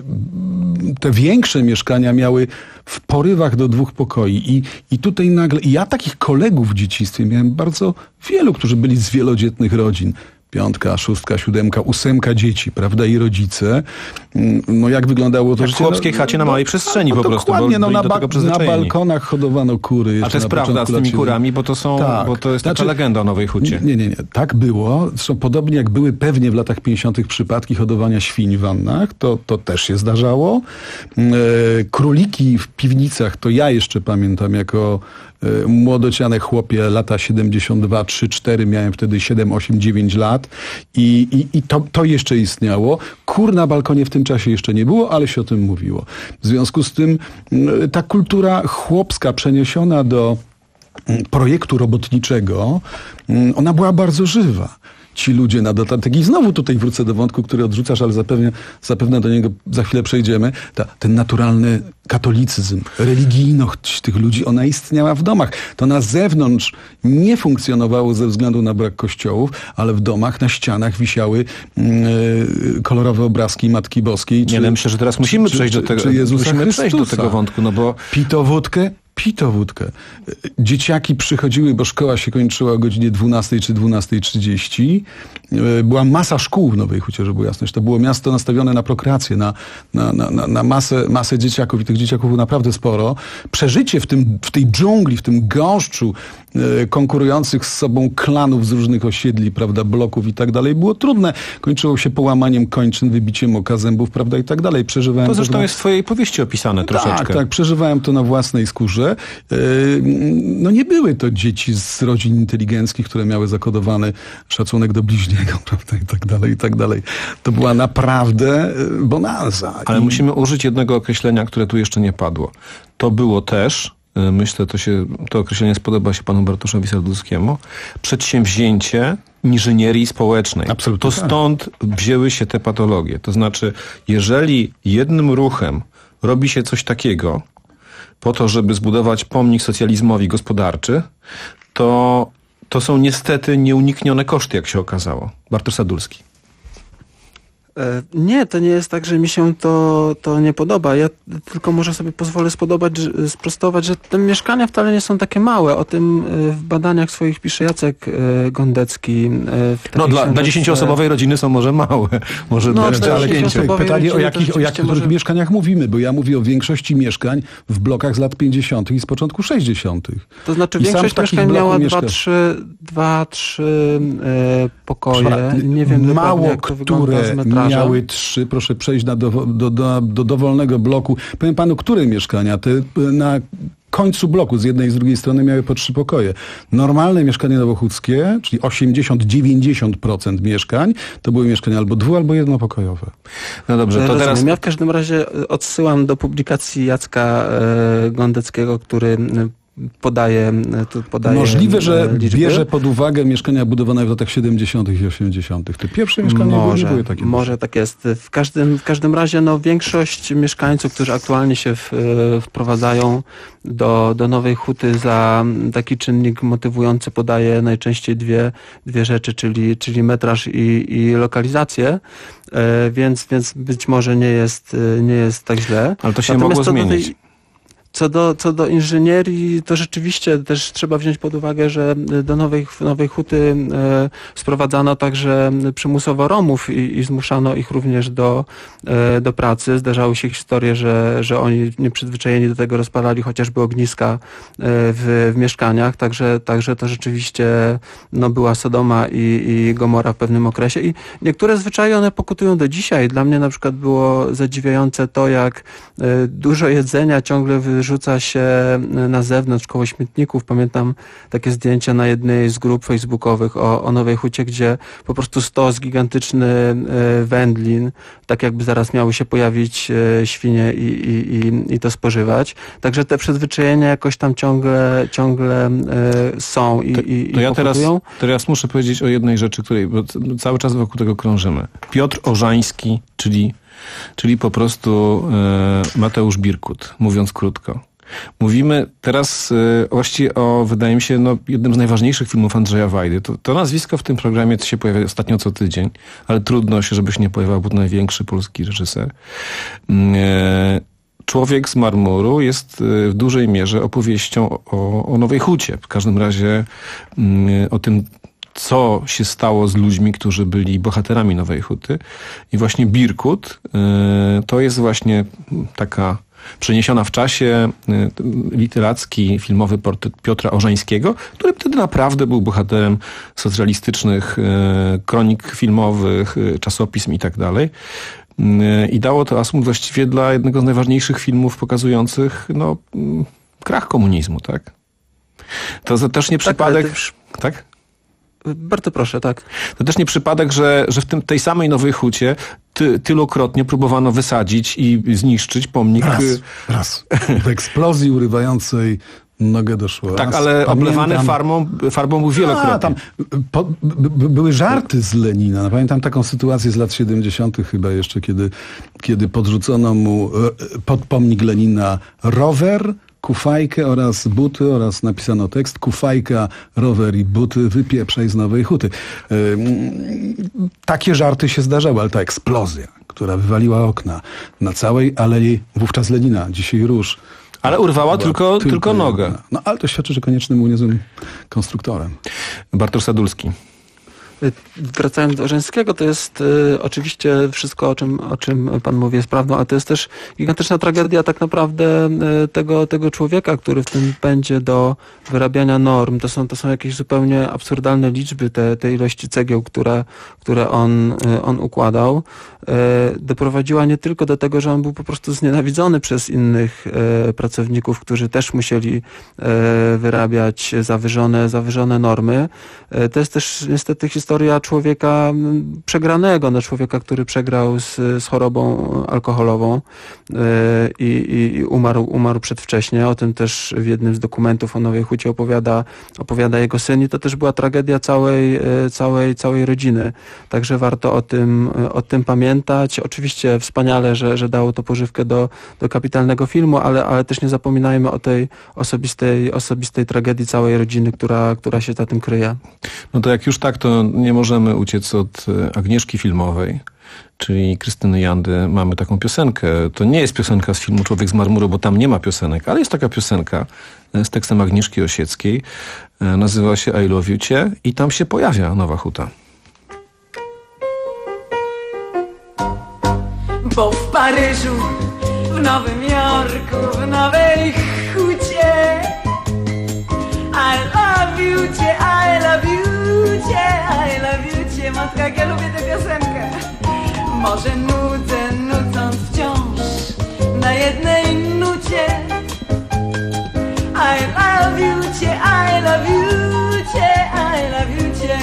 Te większe mieszkania miały w porywach do dwóch pokoi. I, i tutaj nagle... I ja takich kolegów w dzieciństwie miałem bardzo wielu, którzy byli z wielodzietnych rodzin. Piątka, szóstka, siódemka, ósemka dzieci, prawda, i rodzice. No jak wyglądało to jak życie? w chłopskiej chacie na małej przestrzeni no, po prostu. Dokładnie, bo no, na, do ba- tego na balkonach hodowano kury. A to jest prawda z tymi kurami, bo to są, tak. bo to jest taka znaczy, legenda o Nowej Hucie. Nie, nie, nie. Tak było. Zresztą podobnie jak były pewnie w latach pięćdziesiątych przypadki hodowania świń w wannach, to, to też się zdarzało. E, króliki w piwnicach, to ja jeszcze pamiętam jako młodociane chłopie, lata siedemdziesiąt dwa, trzy, cztery, miałem wtedy siedem, osiem, dziewięć lat i, i, i to, to jeszcze istniało. Kur na balkonie w tym czasie jeszcze nie było, ale się o tym mówiło. W związku z tym ta kultura chłopska przeniesiona do projektu robotniczego, ona była bardzo żywa. Ci ludzie na dodatek. I znowu tutaj wrócę do wątku, który odrzucasz, ale zapewne, zapewne do niego za chwilę przejdziemy. Ta, ten naturalny katolicyzm, religijność tych ludzi, ona istniała w domach. To na zewnątrz nie funkcjonowało ze względu na brak kościołów, ale w domach na ścianach wisiały yy, kolorowe obrazki Matki Boskiej. Czy, nie, no myślę, że teraz musimy czy, przejść czy, do tego, czy Jezusa musimy Chrystusa. przejść do tego wątku, no bo... Pito wódkę, pito wódkę. Dzieciaki przychodziły, bo szkoła się kończyła o godzinie dwunastej czy dwunastej trzydzieści. Była masa szkół w Nowej Hucie, żeby było jasność. To było miasto nastawione na prokreację, na, na, na, na masę, masę dzieciaków i tych dzieciaków było naprawdę sporo. Przeżycie w, tym, w tej dżungli, w tym gąszczu e, konkurujących z sobą klanów z różnych osiedli, prawda, bloków i tak dalej było trudne. Kończyło się połamaniem kończyn, wybiciem oka, zębów, prawda, i tak dalej. Przeżywałem to zresztą to na... jest w twojej powieści opisane troszeczkę. Tak, tak, przeżywałem to na własnej skórze. E, no nie były to dzieci z rodzin inteligenckich, które miały zakodowany szacunek do bliźniego, prawda, i tak dalej, i tak dalej. To była naprawdę bonanza. Ale I... musimy użyć jednego określenia, które tu jeszcze nie padło. To było też, myślę, to się, to określenie spodoba się panu Bartoszowi Sadulskiemu, przedsięwzięcie inżynierii społecznej. Absolutnie to stąd tak. wzięły się te patologie. To znaczy, jeżeli jednym ruchem robi się coś takiego po to, żeby zbudować pomnik socjalizmowi gospodarczy, to to są niestety nieuniknione koszty, jak się okazało. Bartosz Sadulski. Nie, to nie jest tak, że mi się to, to nie podoba. Ja tylko może sobie pozwolę spodobać, sprostować, że te mieszkania wcale nie są takie małe. O tym w badaniach swoich pisze Jacek Gondecki. No dla, dla dziesięcioosobowej rodziny są może małe. Może no, dla ale pytanie o jakich, o jakich może... mieszkaniach mówimy, bo ja mówię o większości mieszkań w blokach z lat pięćdziesiątych i z początku sześćdziesiątych. To znaczy I większość mieszkań miała dwa, trzy, dwa, trzy e, pokoje. Nie wiem mało jak to które z metrażem. Miały trzy, proszę przejść na do, do, do, do dowolnego bloku. Powiem panu, które mieszkania? Te na końcu bloku z jednej i z drugiej strony miały po trzy pokoje. Normalne mieszkanie nowochódzkie, czyli osiemdziesiąt do dziewięćdziesięciu procent mieszkań, to były mieszkania albo dwu, albo jednopokojowe. No dobrze, to Rozumiem. teraz... Ja w każdym razie odsyłam do publikacji Jacka e, Gondeckiego, który Podaje, podaje Możliwe, że liczby. bierze pod uwagę mieszkania budowane w latach siedemdziesiątych i osiemdziesiątych. Te pierwsze mieszkania może, nie były takie. Może duże. Tak jest. W każdym, w każdym razie no, większość mieszkańców, którzy aktualnie się w, wprowadzają do, do Nowej Huty za taki czynnik motywujący podaje najczęściej dwie, dwie rzeczy, czyli, czyli metraż i, i lokalizację. E, więc, więc być może nie jest, nie jest tak źle. Ale to się Natomiast mogło zmienić. Co do, co do inżynierii, to rzeczywiście też trzeba wziąć pod uwagę, że do Nowej, Nowej Huty e, sprowadzano także przymusowo Romów i, i zmuszano ich również do, e, do pracy. Zdarzały się historie, że, że oni nieprzyzwyczajeni do tego rozpalali chociażby ogniska e, w, w mieszkaniach, także, także to rzeczywiście no, była Sodoma i, i Gomora w pewnym okresie. I niektóre zwyczaje one pokutują do dzisiaj. Dla mnie na przykład było zadziwiające to, jak e, dużo jedzenia ciągle wyrzuca się na zewnątrz koło śmietników. Pamiętam takie zdjęcia na jednej z grup facebookowych o, o Nowej Hucie, gdzie po prostu stos gigantyczny e, wędlin, tak jakby zaraz miały się pojawić e, świnie i, i, i, i to spożywać. Także te przyzwyczajenia jakoś tam ciągle, ciągle e, są i, to, i, to i ja teraz, powodują. teraz muszę powiedzieć o jednej rzeczy, której bo cały czas wokół tego krążymy. Piotr Orzański, czyli Czyli po prostu e, Mateusz Birkut, mówiąc krótko. Mówimy teraz e, właściwie o, wydaje mi się, no, jednym z najważniejszych filmów Andrzeja Wajdy. To, to nazwisko w tym programie się pojawia ostatnio co tydzień, ale trudno się, żeby się nie pojawiał, bo to największy polski reżyser. E, Człowiek z marmuru jest w dużej mierze opowieścią o, o Nowej Hucie. W każdym razie e, o tym, co się stało z ludźmi, którzy byli bohaterami Nowej Huty. I właśnie Birkut y, to jest właśnie taka przeniesiona w czasie y, literacki, filmowy portret Piotra Orzańskiego, który wtedy naprawdę był bohaterem socjalistycznych y, kronik filmowych, y, czasopism i tak dalej. I dało to asumpt właściwie dla jednego z najważniejszych filmów pokazujących no, krach komunizmu, tak? To też nie przypadek... Tak? tak? Bardzo proszę, tak. To też nie przypadek, że, że w tym, tej samej Nowej Hucie ty, tylukrotnie próbowano wysadzić i zniszczyć pomnik. Raz, raz. W eksplozji urywającej nogę do szła. Tak, ale Pamiętam... oblewany farbą, farbą był wielokrotnie. A, tam po, by, były żarty z Lenina. Pamiętam taką sytuację z lat siedemdziesiątych chyba jeszcze, kiedy, kiedy podrzucono mu pod pomnik Lenina rower, kufajkę oraz buty oraz napisano tekst kufajka, rower i buty wypieprzaj z Nowej Huty. Yy, takie żarty się zdarzały, ale ta eksplozja, która wywaliła okna na całej alei wówczas Lenina, dzisiaj Róż. Ale urwała tylko, tylko, tylko nogę. Jedna. No ale to świadczy, że koniecznym był niezłym konstruktorem. Bartosz Sadulski. Wracając do Orzańskiego, to jest y, oczywiście wszystko, o czym, o czym pan mówi, jest prawdą, ale to jest też gigantyczna tragedia tak naprawdę y, tego, tego człowieka, który w tym pędzie do wyrabiania norm. To są, to są jakieś zupełnie absurdalne liczby, te, te ilości cegieł, które, które on, y, on układał. Y, doprowadziła nie tylko do tego, że on był po prostu znienawidzony przez innych y, pracowników, którzy też musieli y, wyrabiać zawyżone, zawyżone normy. Y, to jest też niestety historia człowieka przegranego, no człowieka, który przegrał z, z chorobą alkoholową yy, i, i umarł, umarł przedwcześnie. O tym też w jednym z dokumentów o Nowej Hucie opowiada, opowiada jego syn i to też była tragedia całej, yy, całej, całej rodziny. Także warto o tym, o tym pamiętać. Oczywiście wspaniale, że, że dało to pożywkę do, do kapitalnego filmu, ale, ale też nie zapominajmy o tej osobistej, osobistej tragedii całej rodziny, która, która się za tym kryje. No to jak już tak, to nie możemy uciec od Agnieszki Filmowej, czyli Krystyny Jandy. Mamy taką piosenkę. To nie jest piosenka z filmu Człowiek z marmuru, bo tam nie ma piosenek, ale jest taka piosenka z tekstem Agnieszki Osieckiej. Nazywa się I Love You Cię i tam się pojawia Nowa Huta. Bo w Paryżu, w Nowym Jorku, w Nowej Hucie I love you cię, I love you cię, I love you cię. Matka, jak ja lubię tę piosenkę. Może nudzę, nudząc wciąż na jednej nucie I love you cię, I love you cię, I love you cię.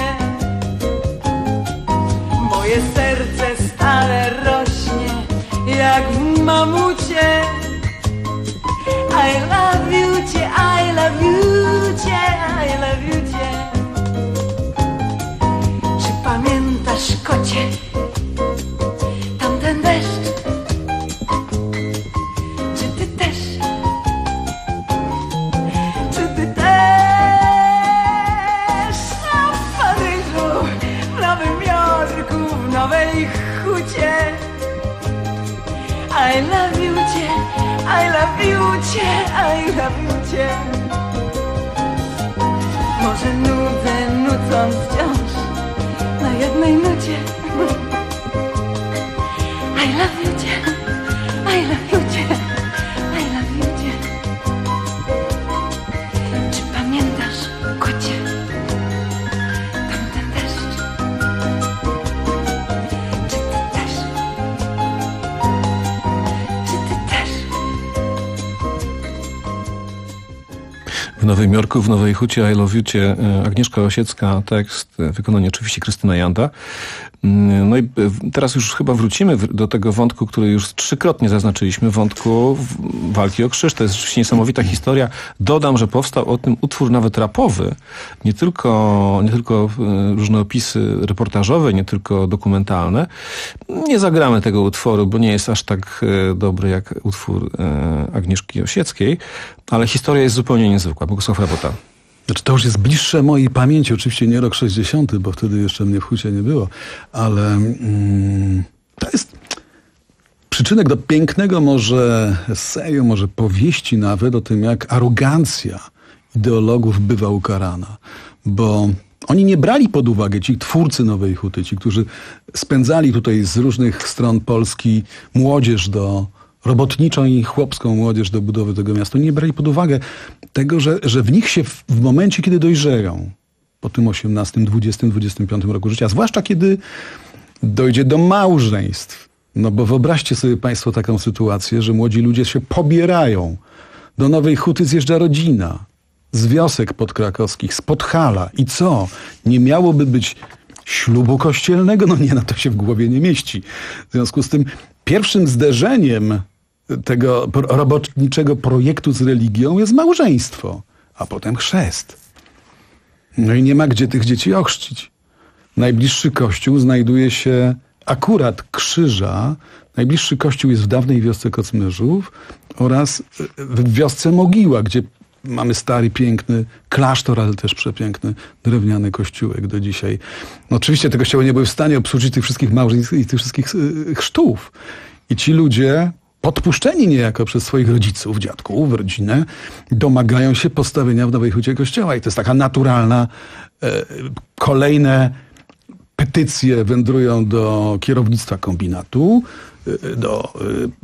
Moje serce stale rośnie jak w mamucie I love you cię, I love you cię, I love you cię. Czy pamiętasz, kocie, tamten deszcz? Nowym Jorku, w Nowej Hucie, I Love You Cię, Agnieszka Osiecka, tekst, wykonanie oczywiście Krystyna Janda. No i teraz już chyba wrócimy do tego wątku, który już trzykrotnie zaznaczyliśmy, wątku walki o krzyż. To jest rzeczywiście niesamowita historia. Dodam, że powstał o tym utwór nawet rapowy. Nie tylko, nie tylko różne opisy reportażowe, nie tylko dokumentalne. Nie zagramy tego utworu, bo nie jest aż tak dobry jak utwór Agnieszki Osieckiej, ale historia jest zupełnie niezwykła. Bogusław Rabota. Znaczy, to już jest bliższe mojej pamięci, oczywiście nie rok sześćdziesiąty, bo wtedy jeszcze mnie w Hucie nie było, ale mm, to jest przyczynek do pięknego może eseju, może powieści nawet o tym, jak arogancja ideologów bywa ukarana, bo oni nie brali pod uwagę, ci twórcy Nowej Huty, ci, którzy spędzali tutaj z różnych stron Polski młodzież do robotniczą i chłopską młodzież do budowy tego miasta, nie brali pod uwagę tego, że, że w nich się w, w momencie, kiedy dojrzeją, po tym osiemnastym, dwudziestym, dwudziestym piątym roku życia, zwłaszcza kiedy dojdzie do małżeństw, no bo wyobraźcie sobie państwo taką sytuację, że młodzi ludzie się pobierają. Do Nowej Huty zjeżdża rodzina, z wiosek podkrakowskich, z Podhala. I co? Nie miałoby być ślubu kościelnego? No nie, no to się w głowie nie mieści. W związku z tym pierwszym zderzeniem tego robotniczego projektu z religią jest małżeństwo, a potem chrzest. No i nie ma gdzie tych dzieci ochrzcić. Najbliższy kościół znajduje się akurat Krzyża. Najbliższy kościół jest w dawnej wiosce Kocmyrzów oraz w wiosce Mogiła, gdzie mamy stary, piękny klasztor, ale też przepiękny drewniany kościółek do dzisiaj. No oczywiście te kościoły nie były w stanie obsłużyć tych wszystkich małżeństw i tych wszystkich chrztów. I ci ludzie, podpuszczeni niejako przez swoich rodziców, dziadków, rodzinę, domagają się postawienia w Nowej Hucie kościoła. I to jest taka naturalna, e, kolejne petycje wędrują do kierownictwa kombinatu, do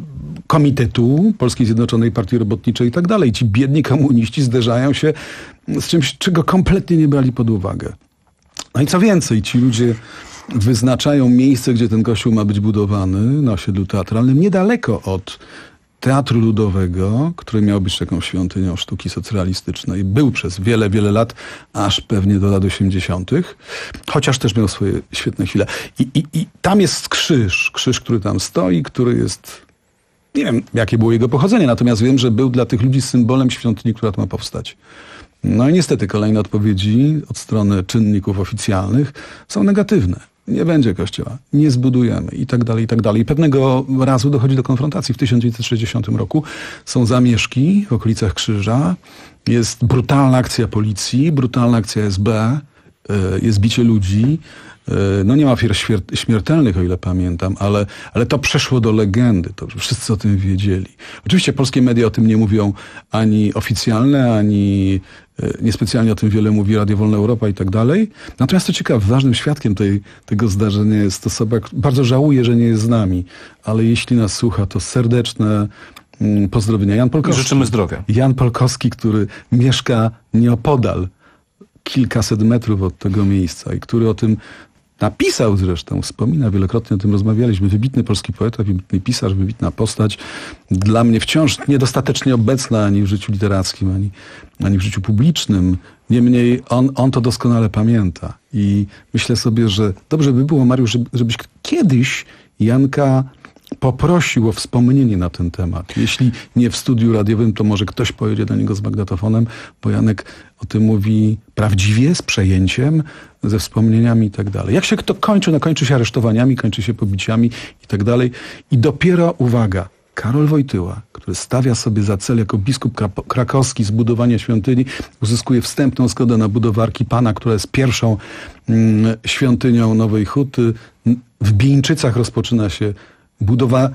Komitetu Polskiej Zjednoczonej Partii Robotniczej i tak dalej. Ci biedni komuniści zderzają się z czymś, czego kompletnie nie brali pod uwagę. No i co więcej, ci ludzie wyznaczają miejsce, gdzie ten kościół ma być budowany na osiedlu teatralnym, niedaleko od Teatru Ludowego, który miał być taką świątynią sztuki socrealistycznej. Był przez wiele, wiele lat, aż pewnie do lat osiemdziesiątych. Chociaż też miał swoje świetne chwile. I, i, i tam jest krzyż, krzyż, który tam stoi, który jest, nie wiem, jakie było jego pochodzenie, natomiast wiem, że był dla tych ludzi symbolem świątyni, która tu ma powstać. No i niestety kolejne odpowiedzi od strony czynników oficjalnych są negatywne. Nie będzie kościoła, nie zbudujemy i tak dalej, i tak dalej. I pewnego razu dochodzi do konfrontacji. W tysiąc dziewięćset sześćdziesiątym roku są zamieszki w okolicach Krzyża, jest brutalna akcja policji, brutalna akcja S B, jest bicie ludzi. No nie ma ofiar śmiertelnych, o ile pamiętam, ale, ale to przeszło do legendy. To wszyscy o tym wiedzieli. Oczywiście polskie media o tym nie mówią ani oficjalne, ani niespecjalnie o tym wiele mówi Radio Wolna Europa i tak dalej. Natomiast to ciekawe, ważnym świadkiem tej, tego zdarzenia jest osoba, bardzo żałuję, że nie jest z nami, ale jeśli nas słucha, to serdeczne pozdrowienia. Jan Polkowski. Życzymy zdrowia. Jan Polkowski, który mieszka nieopodal, kilkaset metrów od tego miejsca i który o tym napisał zresztą, wspomina, wielokrotnie o tym rozmawialiśmy. Wybitny polski poeta, wybitny pisarz, wybitna postać. Dla mnie wciąż niedostatecznie obecna ani w życiu literackim, ani, ani w życiu publicznym. Niemniej on, on to doskonale pamięta. I myślę sobie, że dobrze by było, Mariusz, żebyś kiedyś Janka poprosił o wspomnienie na ten temat. Jeśli nie w studiu radiowym, to może ktoś pojedzie do niego z magnetofonem, bo Janek o tym mówi prawdziwie, z przejęciem, ze wspomnieniami i tak dalej. Jak się to kończy? No kończy się aresztowaniami, kończy się pobiciami i tak dalej. I dopiero, uwaga, Karol Wojtyła, który stawia sobie za cel jako biskup krakowski zbudowanie świątyni, uzyskuje wstępną zgodę na budowę Arki Pana, która jest pierwszą mm, świątynią Nowej Huty. W Bieńczycach rozpoczyna się budowa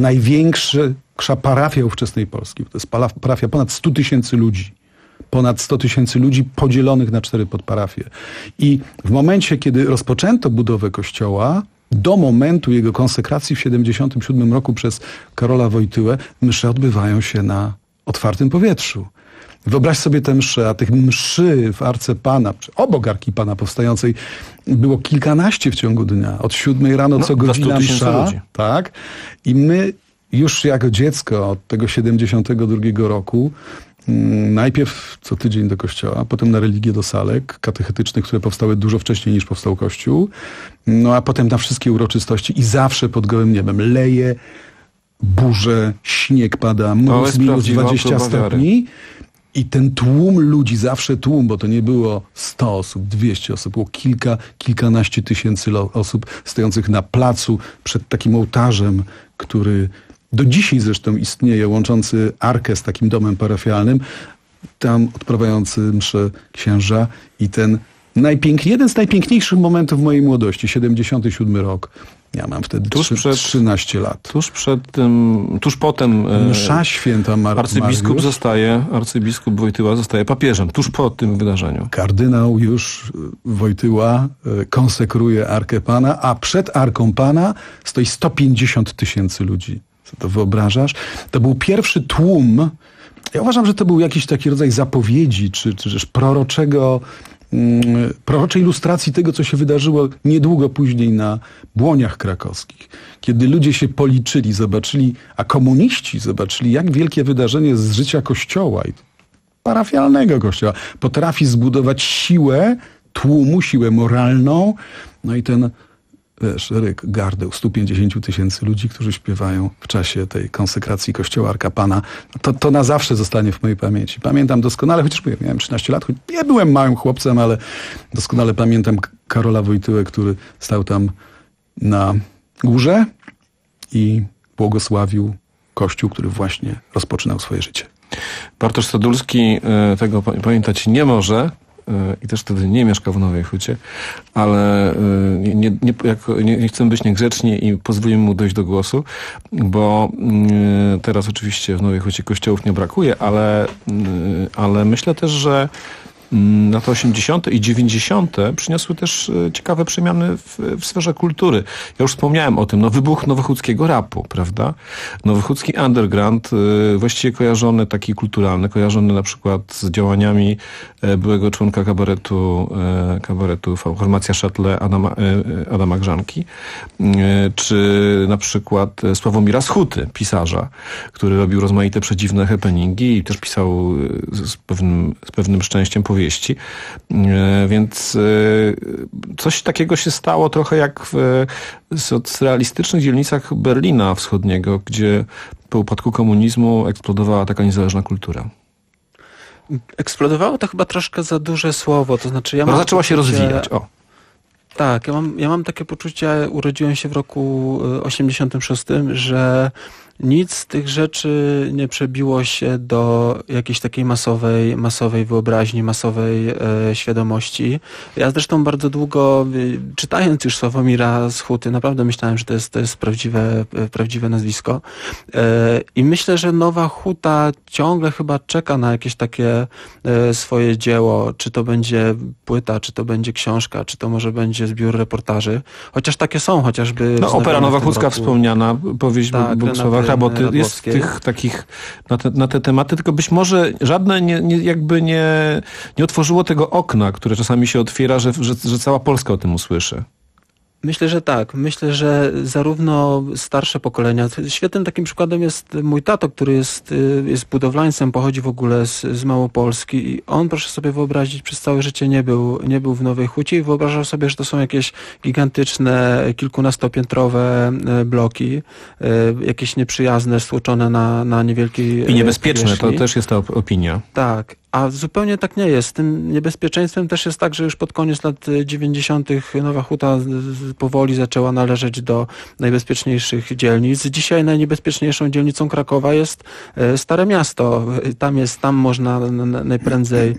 największa parafia ówczesnej Polski. To jest parafia ponad stu tysięcy ludzi. Ponad sto tysięcy ludzi podzielonych na cztery podparafie. I w momencie, kiedy rozpoczęto budowę kościoła, do momentu jego konsekracji w siedemdziesiątym siódmym roku przez Karola Wojtyłę, msze odbywają się na otwartym powietrzu. Wyobraź sobie te msze, a tych mszy w Arce Pana, obok Arki Pana powstającej, było kilkanaście w ciągu dnia. Od siódmej rano no, co godzina msza. Ludzi. Tak? I my już jako dziecko od tego siedemdziesiątego drugiego roku Najpierw co tydzień do kościoła, potem na religię do salek katechetycznych, które powstały dużo wcześniej niż powstał kościół. No a potem na wszystkie uroczystości i zawsze pod gołym niebem. Leje, burze, śnieg pada, mróz minus dwadzieścia stopni. I ten tłum ludzi, zawsze tłum, bo to nie było sto osób, dwieście osób, było kilka, kilkanaście tysięcy osób stojących na placu przed takim ołtarzem, który do dzisiaj zresztą istnieje, łączący arkę z takim domem parafialnym, tam odprawiający mszę księża i ten najpiękniejszy, jeden z najpiękniejszych momentów mojej młodości, siedemdziesiąty siódmy rok. Ja mam wtedy tuż przed, trzynaście lat. Tuż przed tym, tuż potem msza święta Mar- arcybiskup Mariusz. zostaje, arcybiskup Wojtyła zostaje papieżem, tuż po tym wydarzeniu. Kardynał już Wojtyła konsekruje Arkę Pana, a przed Arką Pana stoi sto pięćdziesiąt tysięcy ludzi. Co to wyobrażasz? To był pierwszy tłum. Ja uważam, że to był jakiś taki rodzaj zapowiedzi, czy, czy też proroczego proroczej ilustracji tego, co się wydarzyło niedługo później na Błoniach Krakowskich. Kiedy ludzie się policzyli, zobaczyli, a komuniści zobaczyli, jak wielkie wydarzenie z życia Kościoła i parafialnego Kościoła potrafi zbudować siłę tłumu, siłę moralną. No i ten, wiesz, ryk, gardeł stu pięćdziesięciu tysięcy ludzi, którzy śpiewają w czasie tej konsekracji Kościoła Arka Pana. To, to na zawsze zostanie w mojej pamięci. Pamiętam doskonale, chociaż miałem trzynaście lat, choć nie byłem małym chłopcem, ale doskonale pamiętam Karola Wojtyłę, który stał tam na górze i błogosławił Kościół, który właśnie rozpoczynał swoje życie. Bartosz Sadulski tego pamiętać nie może, i też wtedy nie mieszkał w Nowej Hucie, ale nie, nie, jako, nie, nie chcę być niegrzeczni i pozwolimy mu dojść do głosu, bo teraz oczywiście w Nowej Hucie kościołów nie brakuje, ale, ale myślę też, że lata osiemdziesiąte i dziewięćdziesiąte przyniosły też ciekawe przemiany w, w sferze kultury. Ja już wspomniałem o tym, no wybuch nowochódzkiego rapu, prawda? Nowochódzki underground, właściwie kojarzony, taki kulturalny, kojarzony na przykład z działaniami byłego członka kabaretu, kabaretu Formacja Szattle Adama, Adama Grzanki, czy na przykład Sławomira Schuty, pisarza, który robił rozmaite przedziwne happeningi i też pisał z pewnym, z pewnym szczęściem powieści. Więc coś takiego się stało trochę jak w socrealistycznych dzielnicach Berlina Wschodniego, gdzie po upadku komunizmu eksplodowała taka niezależna kultura. Eksplodowało to chyba troszkę za duże słowo, to znaczy ja mam no, zaczęła poczucie, się rozwijać, o. Tak, ja mam, ja mam takie poczucie, urodziłem się w roku osiemdziesiątym szóstym, że nic z tych rzeczy nie przebiło się do jakiejś takiej masowej, masowej wyobraźni, masowej e, świadomości. Ja zresztą bardzo długo, e, czytając już Sławomira z Huty, naprawdę myślałem, że to jest, to jest prawdziwe, e, prawdziwe nazwisko. E, I myślę, że Nowa Huta ciągle chyba czeka na jakieś takie e, swoje dzieło, czy to będzie płyta, czy to będzie książka, czy to może będzie zbiór reportaży. Chociaż takie są, chociażby... No, opera Nowochódzka wspomniana, powieść tak, Bogusława Raboty jest tych takich na te, na te tematy, tylko być może żadne nie, nie, jakby nie, nie otworzyło tego okna, które czasami się otwiera, że, że, że cała Polska o tym usłyszy. Myślę, że tak. Myślę, że zarówno starsze pokolenia, świetnym takim przykładem jest mój tato, który jest, jest budowlańcem, pochodzi w ogóle z, z Małopolski i on, proszę sobie wyobrazić, przez całe życie nie był, nie był w Nowej Hucie i wyobrażał sobie, że to są jakieś gigantyczne, kilkunastopiętrowe bloki, jakieś nieprzyjazne, stłoczone na, na niewielkiej I niebezpieczne, powierzchni. To też jest ta opinia. Tak. A zupełnie tak nie jest. Tym niebezpieczeństwem też jest tak, że już pod koniec lat dziewięćdziesiątych Nowa Huta powoli zaczęła należeć do najbezpieczniejszych dzielnic. Dzisiaj najniebezpieczniejszą dzielnicą Krakowa jest Stare Miasto. Tam jest, tam można najprędzej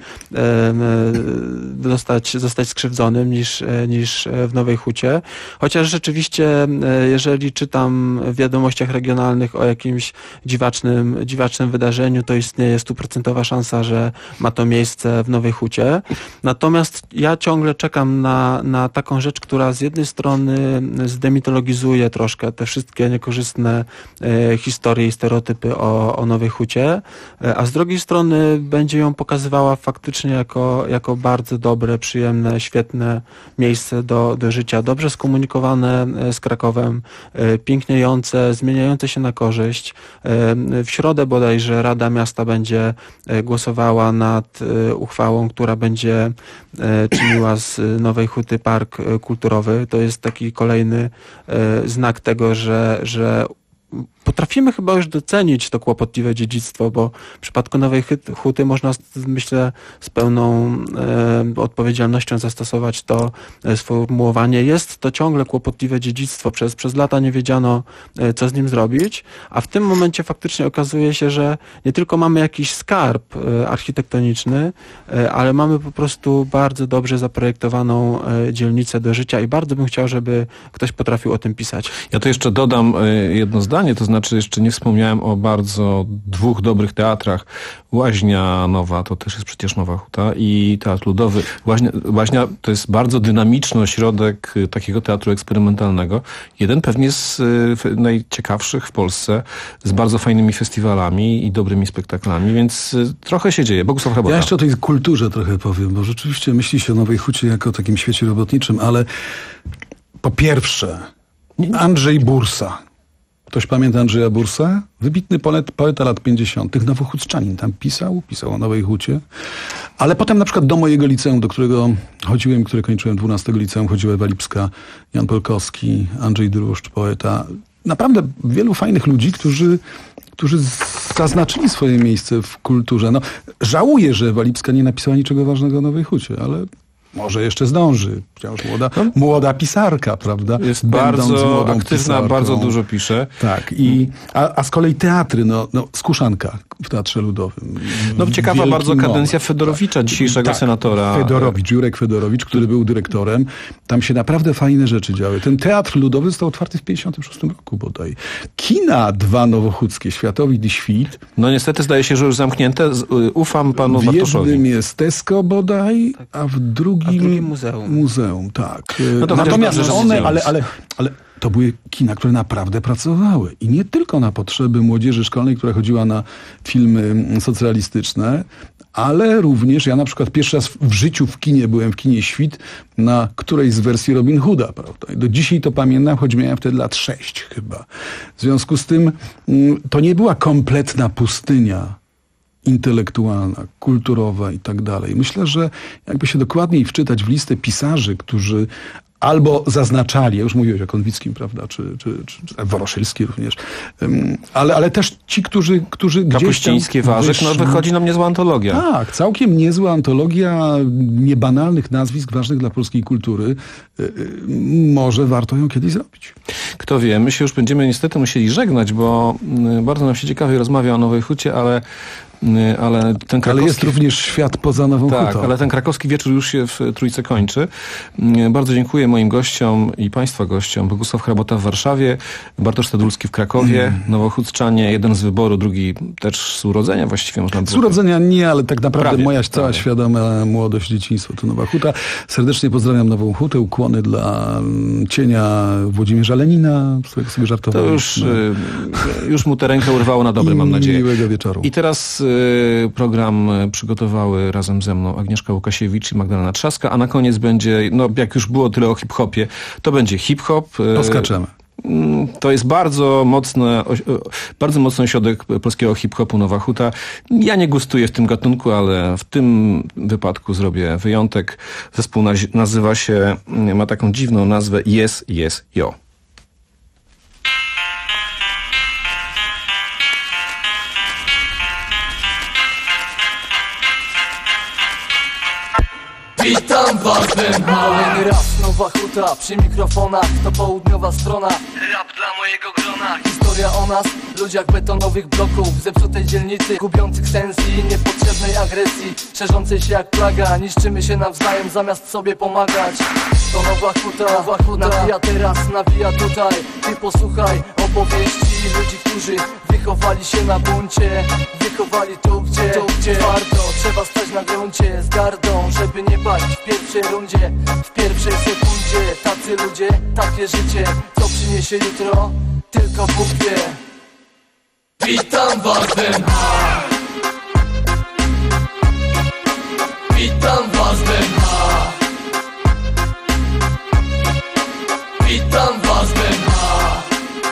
zostać, zostać skrzywdzonym niż, niż w Nowej Hucie. Chociaż rzeczywiście, jeżeli czytam w wiadomościach regionalnych o jakimś dziwacznym, dziwacznym wydarzeniu, to istnieje stuprocentowa szansa, że ma to miejsce w Nowej Hucie. Natomiast ja ciągle czekam na, na taką rzecz, która z jednej strony zdemitologizuje troszkę te wszystkie niekorzystne e, historie i stereotypy o, o Nowej Hucie, e, a z drugiej strony będzie ją pokazywała faktycznie jako, jako bardzo dobre, przyjemne, świetne miejsce do, do życia, dobrze skomunikowane z Krakowem, e, piękniejące, zmieniające się na korzyść. E, w środę bodajże Rada Miasta będzie e, głosowała nad e, uchwałą, która będzie e, czyniła z Nowej Huty park e, kulturowy. To jest taki kolejny e, znak tego, że, że potrafimy chyba już docenić to kłopotliwe dziedzictwo, bo w przypadku Nowej Huty można, myślę, z pełną e, odpowiedzialnością zastosować to e, sformułowanie. Jest to ciągle kłopotliwe dziedzictwo. Przez, przez lata nie wiedziano, e, co z nim zrobić, a w tym momencie faktycznie okazuje się, że nie tylko mamy jakiś skarb e, architektoniczny, e, ale mamy po prostu bardzo dobrze zaprojektowaną e, dzielnicę do życia i bardzo bym chciał, żeby ktoś potrafił o tym pisać. Ja to jeszcze dodam e, jedno zdanie, to znaczy jeszcze nie wspomniałem o bardzo dwóch dobrych teatrach. Łaźnia Nowa, to też jest przecież Nowa Huta, i Teatr Ludowy. Łaźnia, Łaźnia to jest bardzo dynamiczny ośrodek takiego teatru eksperymentalnego. Jeden pewnie z najciekawszych w Polsce, z bardzo fajnymi festiwalami i dobrymi spektaklami, więc trochę się dzieje. Bogusław Hrabota. Ja jeszcze o tej kulturze trochę powiem, bo rzeczywiście myśli się o Nowej Hucie jako o takim świecie robotniczym, ale po pierwsze Andrzej Bursa. Ktoś pamięta Andrzeja Bursę? Wybitny poeta, poeta lat pięćdziesiątych, nowohuczanin. Tam pisał, pisał o Nowej Hucie. Ale potem na przykład do mojego liceum, do którego chodziłem, które kończyłem, dwunastego liceum, chodziła Ewa Lipska, Jan Polkowski, Andrzej Druszcz, poeta. Naprawdę wielu fajnych ludzi, którzy, którzy zaznaczyli swoje miejsce w kulturze. No, żałuję, że Ewa Lipska nie napisała niczego ważnego o Nowej Hucie, ale może jeszcze zdąży. Wciąż młoda, młoda pisarka, prawda? Jest Będąc bardzo aktywna, pisarką. bardzo dużo pisze. Tak. I, a, a z kolei teatry, no, no Skuszanka w Teatrze Ludowym. No ciekawa Wielki bardzo kadencja moment. Fedorowicza, dzisiejszego tak, senatora. Fedorowicz, Jurek Fedorowicz, który był dyrektorem. Tam się naprawdę fajne rzeczy działy. Ten Teatr Ludowy został otwarty w pięćdziesiątym szóstym roku bodaj. Kina dwa nowochódzkie, Światowid i Świt. No niestety zdaje się, że już zamknięte. Ufam panu w Bartoszowi. W jednym jest Tesco bodaj, a w drugim, a w drugim muzeum. Muzeum, tak. No to Natomiast dobrze, one, ale, ale, ale to były kina, które naprawdę pracowały. I nie tylko na potrzeby młodzieży szkolnej, która chodziła na filmy socrealistyczne, ale również, ja na przykład pierwszy raz w życiu w kinie byłem w kinie Świt na którejś z wersji Robin Hooda, prawda? I do dzisiaj to pamiętam, choć miałem wtedy lat sześć chyba. W związku z tym to nie była kompletna pustynia intelektualna, kulturowa i tak dalej. Myślę, że jakby się dokładniej wczytać w listę pisarzy, którzy albo zaznaczali, ja już mówiłeś o Konwickim, prawda, czy, czy, czy, czy Woroszylski również, um, ale, ale też ci, którzy, którzy gdzieś tam Kapuściński, Warzek, no wychodzi nam niezła antologia. Tak, całkiem niezła antologia niebanalnych nazwisk ważnych dla polskiej kultury. Może warto ją kiedyś zrobić. Kto wie, my się już będziemy niestety musieli żegnać, bo bardzo nam się ciekawie rozmawia o Nowej Hucie, ale ale ten krakowski... Ale jest również świat poza Nową Tak, Hutą. ale ten krakowski wieczór już się w Trójce kończy. Bardzo dziękuję moim gościom i państwa gościom. Bogusław Hrabota w Warszawie, Bartosz Stadulski w Krakowie, mm. Nowochódzczanie, jeden z wyboru, drugi też z urodzenia właściwie można było. Z urodzenia nie, ale tak naprawdę prawie, moja cała prawie. świadoma młodość, dzieciństwo to Nowa Huta. Serdecznie pozdrawiam Nową Hutę, ukłony dla cienia Włodzimierza Lenina, z którego sobie żartowałem. To już, już mu tę rękę urwało na dobre, I mam nadzieję. miłego wieczoru. I teraz program przygotowały razem ze mną Agnieszka Łukasiewicz i Magdalena Trzaska, a na koniec będzie, no jak już było tyle o hip-hopie, to będzie hip-hop. Poskaczemy. To jest bardzo mocny, bardzo mocny ośrodek polskiego hip-hopu Nowa Huta. Ja nie gustuję w tym gatunku, ale w tym wypadku zrobię wyjątek. Zespół nazywa się, ma taką dziwną nazwę Yes, Yes, Yo. Witam was we małym raz Nowa Huta przy mikrofonach, to południowa strona. Rap dla mojego grona. Historia o nas, ludziach betonowych bloków, zepsutej dzielnicy, gubiących sens i niepotrzebnej agresji, szerzącej się jak plaga. Niszczymy się nawzajem zamiast sobie pomagać. To Nowa Huta, Nowa Huta nawija teraz, nawija tutaj. Ty posłuchaj opowieści ludzi, którzy Wychowali się na buncie, wychowali tu gdzie, tu gdzie twardo trzeba stać na gruncie z gardą, żeby nie paść w pierwszej rundzie, w pierwszej sekundzie. Tacy ludzie, takie życie, co przyniesie jutro, tylko Bóg wie. Witam was w M H. Witam was w M H. Witam was w M H.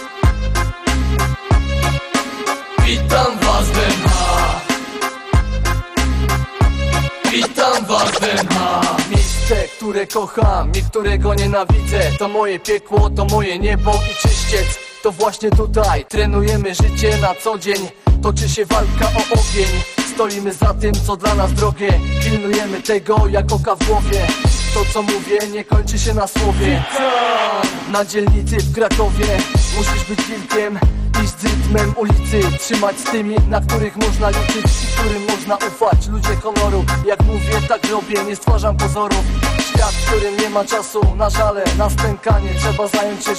Witam was w M H. Witam was w M H. Miejsce, które kocham i którego nienawidzę, to moje piekło, to moje niebo i czyściec. To właśnie tutaj trenujemy życie na co dzień. Toczy się walka o ogień. Stoimy za tym, co dla nas drogie. Pilnujemy tego jak oka w głowie. To co mówię nie kończy się na słowie. Na dzielnicy w Krakowie musisz być wilkiem, iść z rytmem ulicy, trzymać z tymi, na których można liczyć i którym można ufać. Ludzie honoru, jak mówię tak robię, nie stwarzam pozorów. Świat, w którym nie ma czasu na żale, na stękanie. Trzeba zająć się